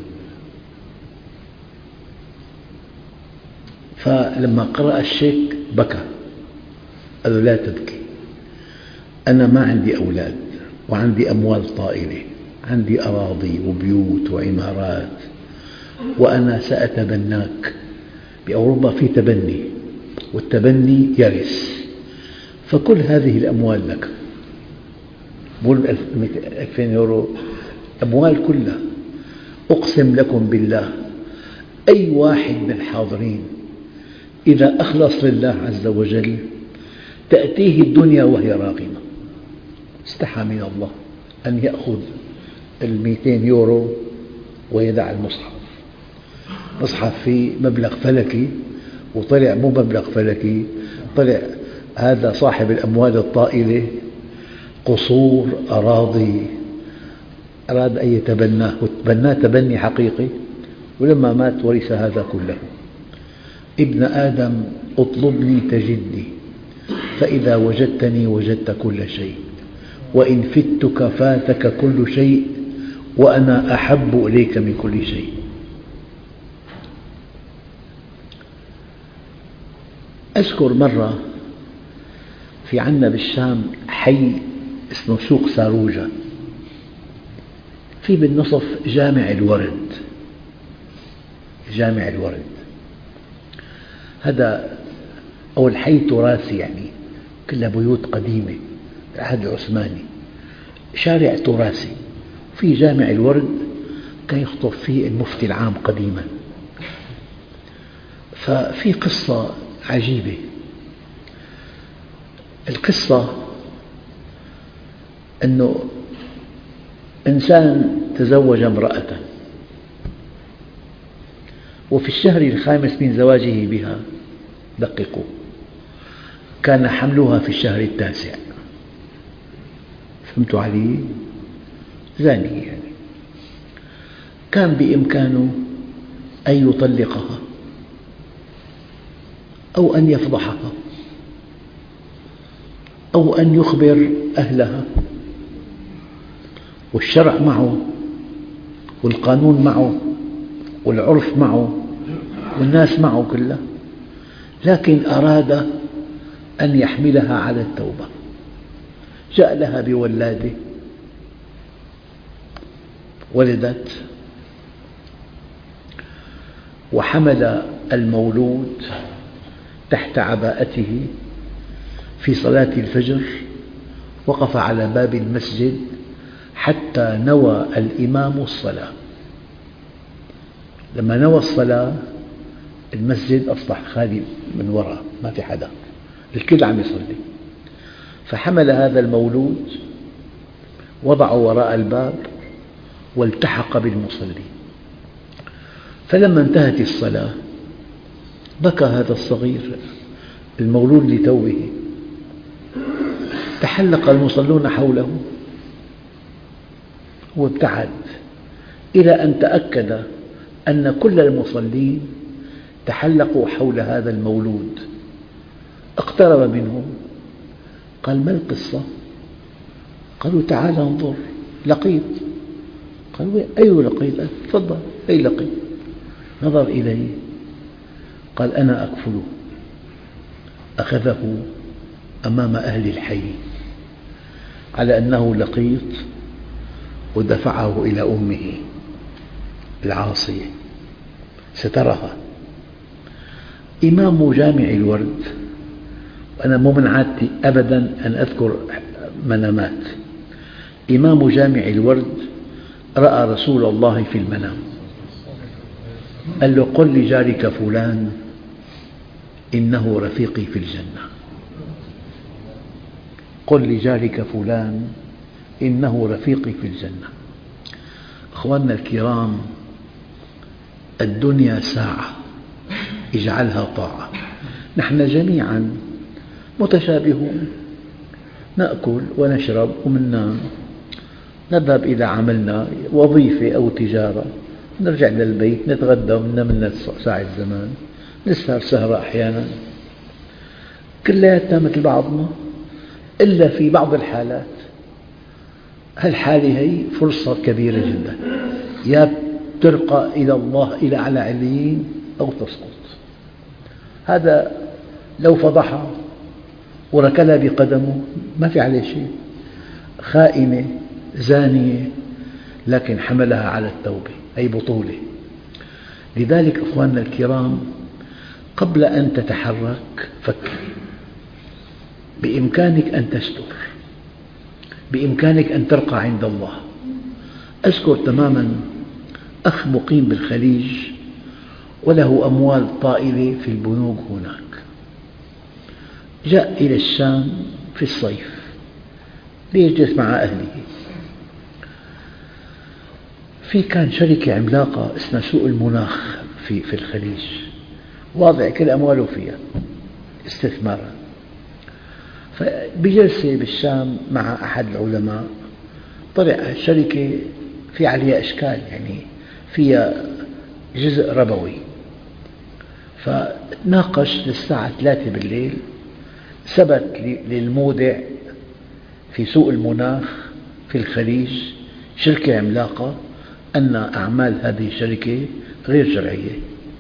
فلما قرأ الشيك بكى، قال له لا تبكي، أنا ما عندي أولاد وعندي أموال طائلة، عندي أراضي وبيوت وعمارات، وأنا سأتبناك. بأوروبا في تبني، والتبني يرث، فكل هذه الأموال لك. بقول ألفين يورو أموال كلها. أقسم لكم بالله أي واحد من الحاضرين إذا أخلص لله عز وجل تأتيه الدنيا وهي راغمة. استحى من الله أن يأخذ المئتين يورو ويدع المصحف. مصحف فيه مبلغ فلكي، وطلع مو مبلغ فلكي، طلع هذا صاحب الأموال الطائلة قصور، أراضي، أراد أن يتبناه، وتبناه تبني حقيقي، ولما مات ورث هذا كله. ابن آدم اطلبني تجدني، فإذا وجدتني وجدت كل شيء، وإن فتك فاتك كل شيء، وأنا أحب إليك من كل شيء. أذكر مرة في عنا بالشام حي اسمه سوق ساروجة، في بالنصف جامع الورد. جامع الورد هذا أول حي تراثي، يعني كلها بيوت قديمة العهد العثماني، شارع تراثي. في جامع الورد كان يخطب فيه المفتي العام قديما. ففي قصة عجيبة. القصة أنه إنسان تزوج امرأة، وفي الشهر الخامس من زواجه بها دققوا كان حملها في الشهر التاسع. فهمتوا علي؟ زانية يعني. كان بإمكانه أن يطلقها أو أن يفضحها أو أن يخبر أهلها، والشرع معه والقانون معه والعرف معه والناس معه كلها، لكن أراد أن يحملها على التوبة. جاء لها بولادة، ولدت، وحمل المولود تحت عباءته في صلاة الفجر. وقف على باب المسجد حتى نوى الإمام الصلاة. لما نوى الصلاة المسجد أصبح خالي من وراء، ما في حدا، الكل عم يصلي. فحمل هذا المولود، وضعه وراء الباب، والتحق بالمصلين. فلما انتهت الصلاة بكى هذا الصغير المولود لتوه. تحلق المصلون حوله وابتعد إلى أن تأكد أن كل المصلين تحلقوا حول هذا المولود. اقترب منهم قال: ما القصة؟ قالوا: تعال انظر، لقيط. قالوا: أي لقيط؟ تفضل، أي لقيط؟ نظر إليه قال: أنا أكفله. أخذه أمام أهل الحي على أنه لقيط، ودفعه إلى أمه العاصية، سترها. إمام جامع الورد، وأنا مو من عادتي أبدا أن أذكر منامات، إمام جامع الورد رأى رسول الله في المنام، قال له: قل لجارك فلان إنه رفيقي في الجنة. قل لجارك فلان إنه رفيقي في الجنة. أخواننا الكرام، الدنيا ساعة اجعلها طاعة. نحن جميعا متشابهون، نأكل ونشرب وننام، نذهب إلى عملنا، وظيفة أو تجارة، نرجع للبيت، نتغدى وننام لنا ساعة زمان، نسهر سهرة أحيانا، كلياتنا مثل بعضنا، إلا في بعض الحالات. هالحالة هي فرصة كبيرة جدا، يا ترقى إلى الله إلى أعلى عليين أو تسقط. هذا لو فضحها وركلها بقدمه ما في عليه شيء، خائنة زانية، لكن حملها على التوبة، أي بطولة. لذلك أخواننا الكرام، قبل أن تتحرك فكر. بإمكانك أن تستر، بإمكانك أن ترقى عند الله. أذكر تماما أخ مقيم بالخليج وله أموال طائلة في البنوك هناك، جاء إلى الشام في الصيف ليجلس مع أهله. في كان شركة عملاقة اسمها سوق المناخ في في الخليج، واضع كل أمواله فيها استثمارا. فبجلسة بالشام مع أحد العلماء، طلع الشركة في عليها إشكال، يعني فيها جزء ربوي. فناقش للساعة ثلاثة بالليل، ثبت للمودع في سوق المناخ في الخليج شركة عملاقة أن أعمال هذه الشركة غير شرعية.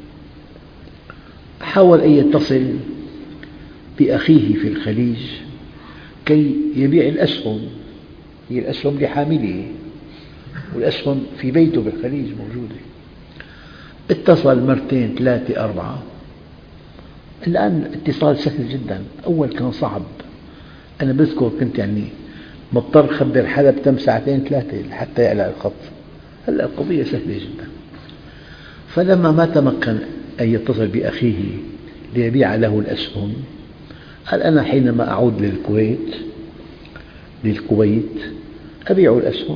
حاول أن يتصل بأخيه في الخليج كي يبيع الأسهم، هي الأسهم لحامله، والأسهم في بيته بالخليج موجودة. اتصل مرتين ثلاثة أربعة، الآن اتصال سهل جدا، أول كان صعب. أنا بذكر كنت يعني مضطر خبر حدا بتم ساعتين ثلاثة حتى يعلق الخط، هلأ القضية سهلة جدا. فلما ما تمكن أن يتصل بأخيه ليبيع له الأسهم، قال أنا حينما أعود للكويت للكويت أبيع الأسهم.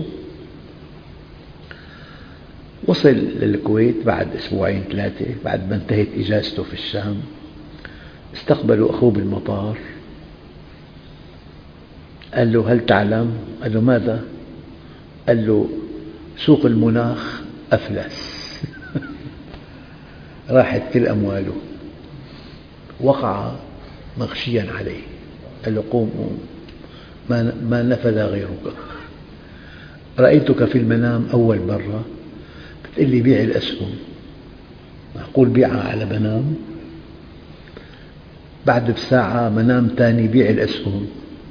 وصل للكويت بعد أسبوعين ثلاثة، بعد ما انتهت إجازته في الشام، استقبلوا أخوه بالمطار، قال له هل تعلم؟ قال له ماذا؟ قال له سوق المناخ أفلس راحت كل أمواله، وقع مغشيا عليه. قال له قوم قوم، ما, ما نفذ غيرك، رأيتك في المنام أول مرة بتقول لي بيع الأسهم، معقول بيعها على منام؟ بعد بساعة منام ثاني بيع الأسهم،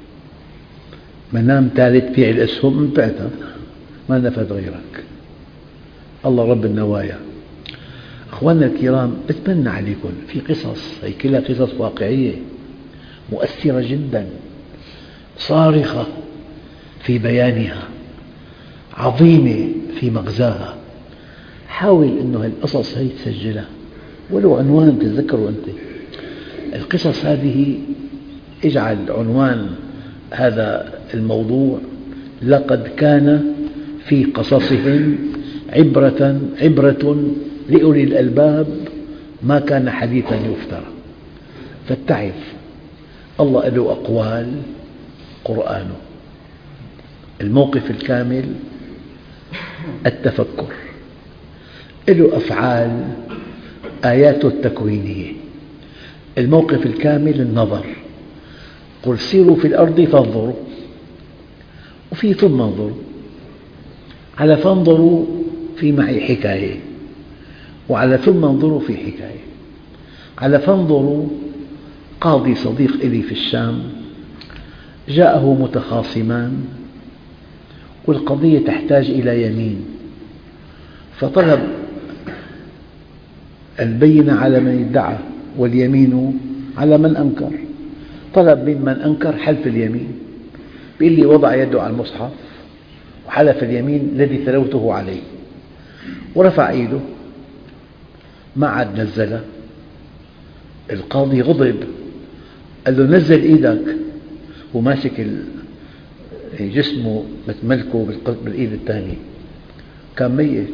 منام ثالث بيع الأسهم، بعتها ما نفذ غيرك. الله رب النوايا. أخواننا الكرام، بتمنى عليكم في قصص، هي كلها قصص واقعية مؤثرة جدا، صارخة في بيانها، عظيمة في مغزاها. حاول أنه القصص هي تسجلها ولو عنوان تتذكروا أنت. القصص هذه اجعل عنوان هذا الموضوع لقد كان في قصصهم عبرة عبرة لأولي الألباب ما كان حديثا يفترى. فاتعظ، الله له أقوال قرآنه. الموقف الكامل التفكر، له أفعال آياته التكوينية. الموقف الكامل النظر، قل سيروا في الأرض فانظروا، وفي ثم انظروا. على فانظروا في معي حكاية، وعلى ثم انظروا في حكاية. على فانظروا قاضي صديق إلي في الشام جاءه متخاصمان والقضية تحتاج إلى يمين، فطلب البينة على من ادعى واليمين على من أنكر. طلب ممن أنكر حلف اليمين، بيقول لي وضع يده على المصحف وحلف اليمين الذي تلوته عليه، ورفع يده ما عاد نزله. القاضي غضب، قال له نزل إيدك، وماسك جسمه متملكه بالإيد الثانية، كان ميت.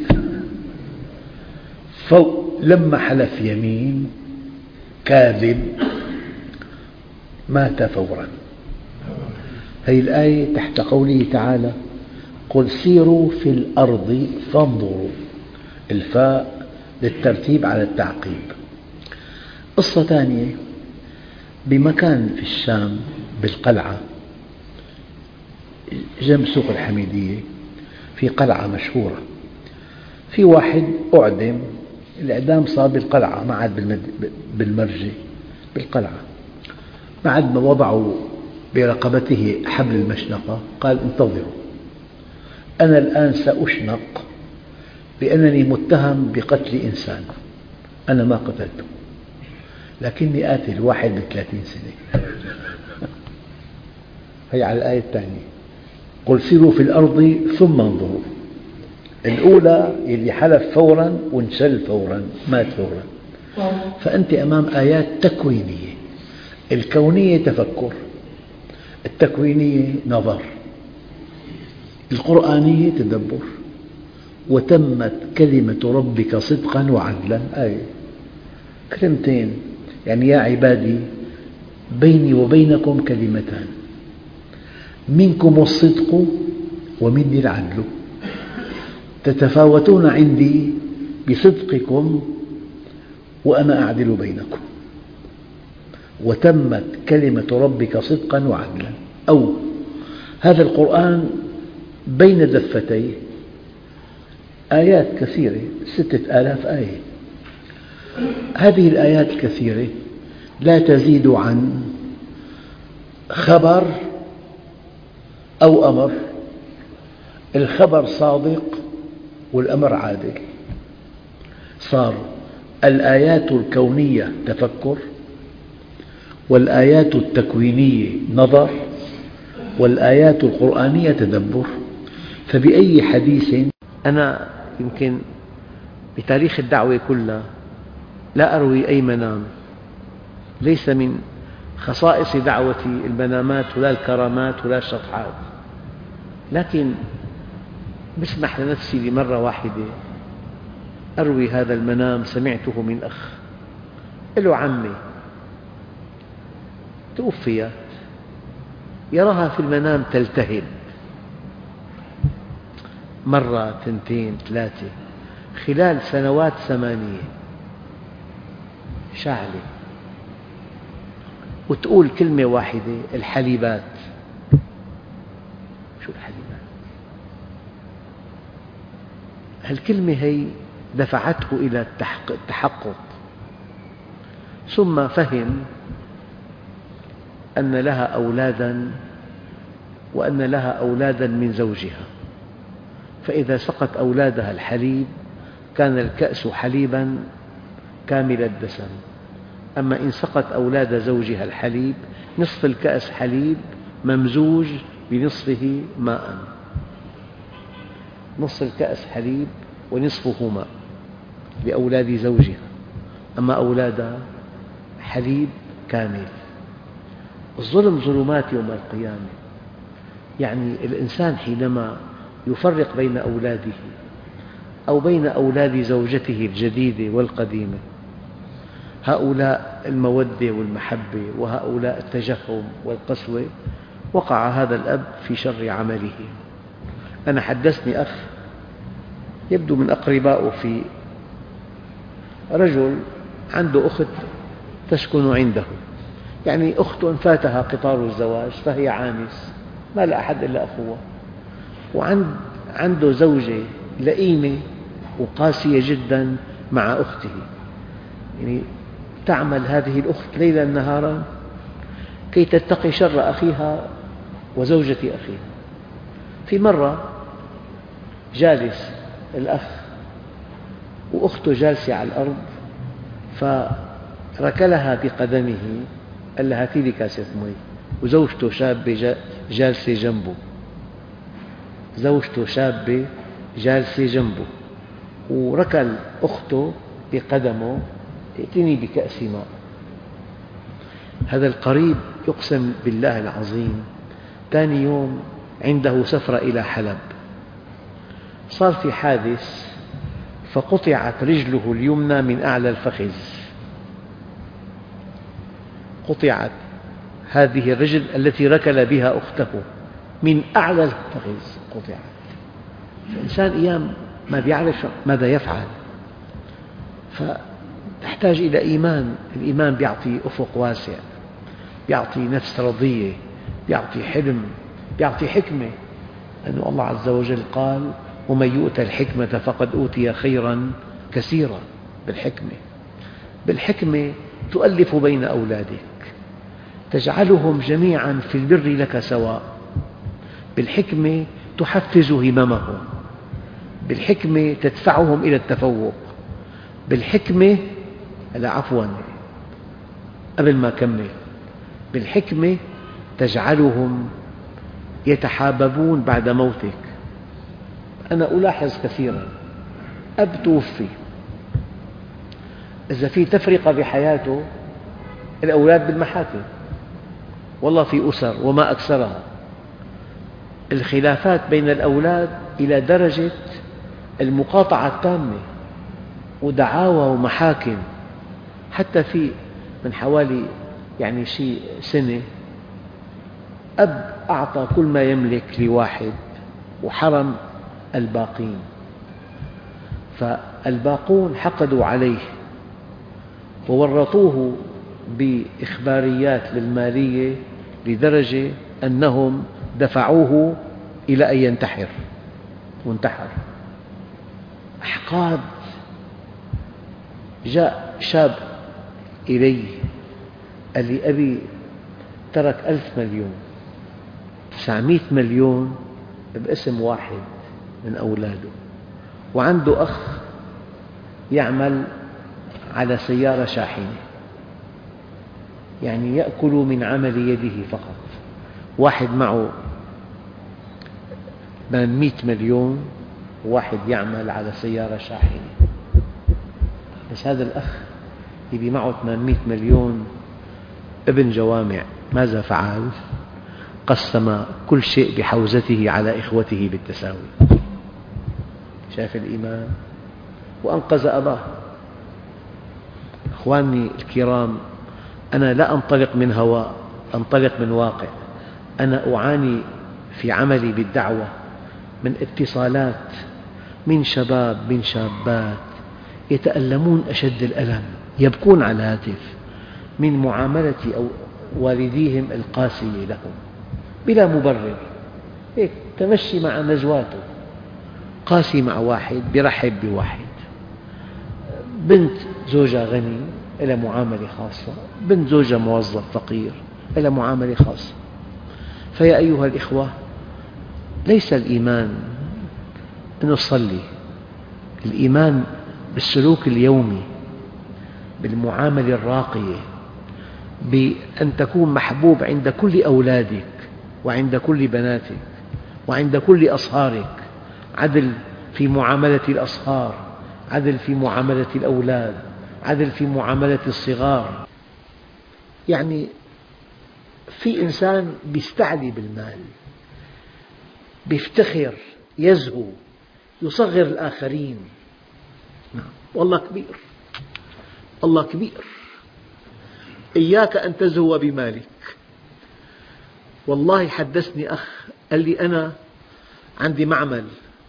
فلما حلف يمين كاذب مات فورا. هذه الآية تحت قوله تعالى قل سيروا في الأرض فانظروا، الفاء للترتيب على التعقيب. قصة ثانية بمكان في الشام بالقلعة جنب سوق الحميدية، في قلعة مشهورة، في واحد أعدم، الإعدام صار بالقلعة ما عاد بالمرجة، بالقلعة، بعد ما وضعوا برقبته حبل المشنقة قال انتظروا، أنا الآن سأشنق لأنني متهم بقتل إنسان، أنا ما قتلته لكني قاتل واحد بثلاثين سنة. هي على الآية الثانية قل سيروا في الأرض ثم انظروا، الأولى اللي حلف فورا وانشل فورا مات فورا. فأنت أمام آيات تكوينية، الكونية تفكر، التكوينية نظر، القرآنية تدبر. وتمت كلمة ربك صدقا وعدلا، آية كلمتين، يعني يا عبادي بيني وبينكم كلمتان، منكم الصدق ومني العدل، تتفاوتون عندي بصدقكم وأنا أعدل بينكم. وتمت كلمة ربك صدقا وعدلا، أو هذا القرآن بين دفتيه آيات كثيرة، ستة آلاف آية، هذه الآيات الكثيرة لا تزيد عن خبر أو أمر، الخبر صادق والأمر عادل، صار الآيات الكونية تفكر، والآيات التكوينية نظر، والآيات القرآنية تدبر. فبأي حديث، أنا يمكن بتاريخ الدعوة كلها لا أروي أي منام، ليس من خصائص دعوتي المنامات ولا الكرامات ولا الشطحات، لكن بسمح لنفسي لمرة واحدة أروي هذا المنام سمعته من أخ له عمي توفيت، يراها في المنام تلتهب مرة تنتين ثلاثة خلال سنوات ثمانية، شعلة، وتقول كلمة واحدة الحليبات. شو الحليبات؟ هالكلمة هي دفعته إلى التحقق، ثم فهم أن لها أولادا وأن لها أولادا من زوجها، فإذا سقت أولادها الحليب كان الكأس حليبا كامل الدسم، أما إن سقت أولاد زوجها الحليب نصف الكأس حليب ممزوج بنصفه ماء، نصف الكأس حليب ونصفه ماء لأولاد زوجها، أما أولادها حليب كامل. الظلم ظلمات يوم القيامة، يعني الإنسان حينما يفرق بين أولاده أو بين أولاد زوجته الجديدة والقديمة، هؤلاء المودة والمحبة وهؤلاء التجهم والقسوة، وقع هذا الأب في شر عمله. أنا حدثني أخ يبدو من أقربائه، في رجل عنده أخت تسكن عنده، يعني أخت فاتها قطار الزواج فهي عانس ما لا أحد إلا أخوها، وعنده زوجة لئيمة وقاسية جدا مع أخته، يعني تعمل هذه الأخت ليلا نهارا كي تتقي شر أخيها وزوجة أخيها. في مرة جالس الأخ وأخته جالسة على الأرض، فركلها بقدمه، قال لها هاتي لي كاسة مي، وزوجته شابة جالسة جنبه، زوجته شابة جالسة جنبه، وركل أخته بقدمه، ائتني بكأس ماء. هذا القريب يقسم بالله العظيم ثاني يوم عنده سفرة إلى حلب، صار في حادث فقطعت رجله اليمنى من أعلى الفخذ، قطعت هذه الرجل التي ركل بها أخته من أعلى الفخذ قطعت. الإنسان أيام ما بيعرف ماذا يفعل، فتحتاج إلى إيمان. الإيمان بيعطي أفق واسع، بيعطي نفس رضية، بيعطي حلم، بيعطي حكمة، لأن الله عز وجل قال: ومن يؤت الحكمة فقد أوتي خيرا كثيرا. بالحكمة بالحكمة تؤلف بين أولادك، تجعلهم جميعا في البر لك سواء. بالحكمة تحفز هممهم، بالحكمة تدفعهم إلى التفوق، بالحكمة لا عفوا قبل ما أكمل، بالحكمة تجعلهم يتحاببون بعد موتك. أنا ألاحظ كثيرا أب توفي، إذا في تفرقة بحياته الأولاد بالمحاكم، والله في أسر وما أكثرها الخلافات بين الأولاد إلى درجة المقاطعة التامة ودعاوى ومحاكم. حتى في من حوالي يعني شيء سنة أب أعطى كل ما يملك لواحد وحرم الباقين، فالباقون حقدوا عليه وورطوه بإخباريات للمالية لدرجة أنهم دفعوه إلى أن ينتحر، وانتحر. أحقاد. جاء شاب إلي قال لي: أبي ترك ألف مليون، تسعمئة مليون باسم واحد من أولاده، وعنده أخ يعمل على سيارة شاحنة، يعني يأكل من عمل يده فقط. واحد معه ثمانمئة مليون وواحد يعمل على سيارة شاحنة. بس هذا الأخ اللي معه ثمانمئة مليون ابن جوامع ماذا فعل؟ قسم كل شيء بحوزته على إخوته بالتساوي. شاف الإيمان؟ وأنقذ أباه. أخواني الكرام، أنا لا أنطلق من هواء، أنطلق من واقع. أنا أعاني في عملي بالدعوة من اتصالات من شباب من شابات يتألمون أشد الألم، يبكون على الهاتف من معاملة أو والديهم القاسية لهم بلا مبرر. هيك تمشي مع نجواته، قاسي مع واحد بيرحب بواحد. بنت زوجها غني لها معاملة خاصة، بنت زوجها موظف فقير لها معاملة خاصة. فيا أيها الإخوة، ليس الإيمان أن نصلي، الإيمان بالسلوك اليومي، بالمعاملة الراقية، بأن تكون محبوب عند كل أولادك وعند كل بناتك وعند كل أصهارك. عدل في معاملة الأصهار، عدل في معاملة الأولاد، عدل في معاملة الصغار. يعني في إنسان بيستعلي بالمال، بيفتخر، يزهو، يصغر الآخرين. والله كبير، الله كبير. إياك أن تزهو بمالك. والله حدثني أخ قال لي: أنا عندي معمل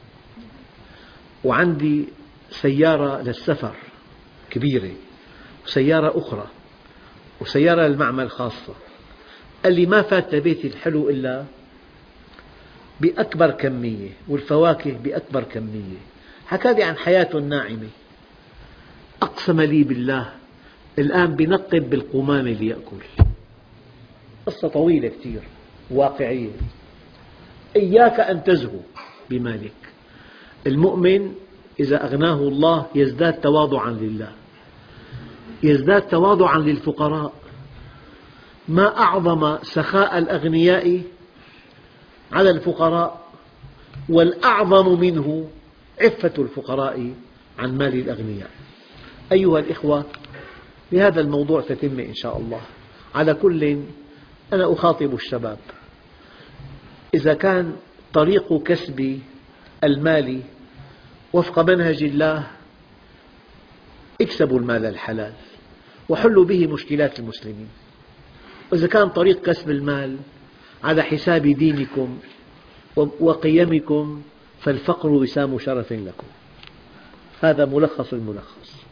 وعندي سيارة للسفر كبيرة وسيارة أخرى وسيارة للمعمل خاصة. قال لي: ما فات بيتي الحلو إلا بأكبر كمية، والفواكه بأكبر كمية. حكى لي عن حياته الناعمة. أقسم لي بالله الآن بنقب بالقمامة ليأكل. قصة طويلة كثير واقعية. إياك أن تزهو بمالك. المؤمن إذا أغناه الله يزداد تواضعا لله، يزداد تواضعا للفقراء. ما أعظم سخاء الأغنياء على الفقراء، والأعظم منه عفة الفقراء عن مال الأغنياء. أيها الإخوة، بهذا الموضوع تتم إن شاء الله. على كل، أنا أخاطب الشباب، إذا كان طريق كسب المال وفق منهج الله، اكسبوا المال الحلال وحلوا به مشكلات المسلمين. وإذا كان طريق كسب المال على حساب دينكم وقيمكم فالفقر وسام شرف لكم. هذا ملخص الملخص.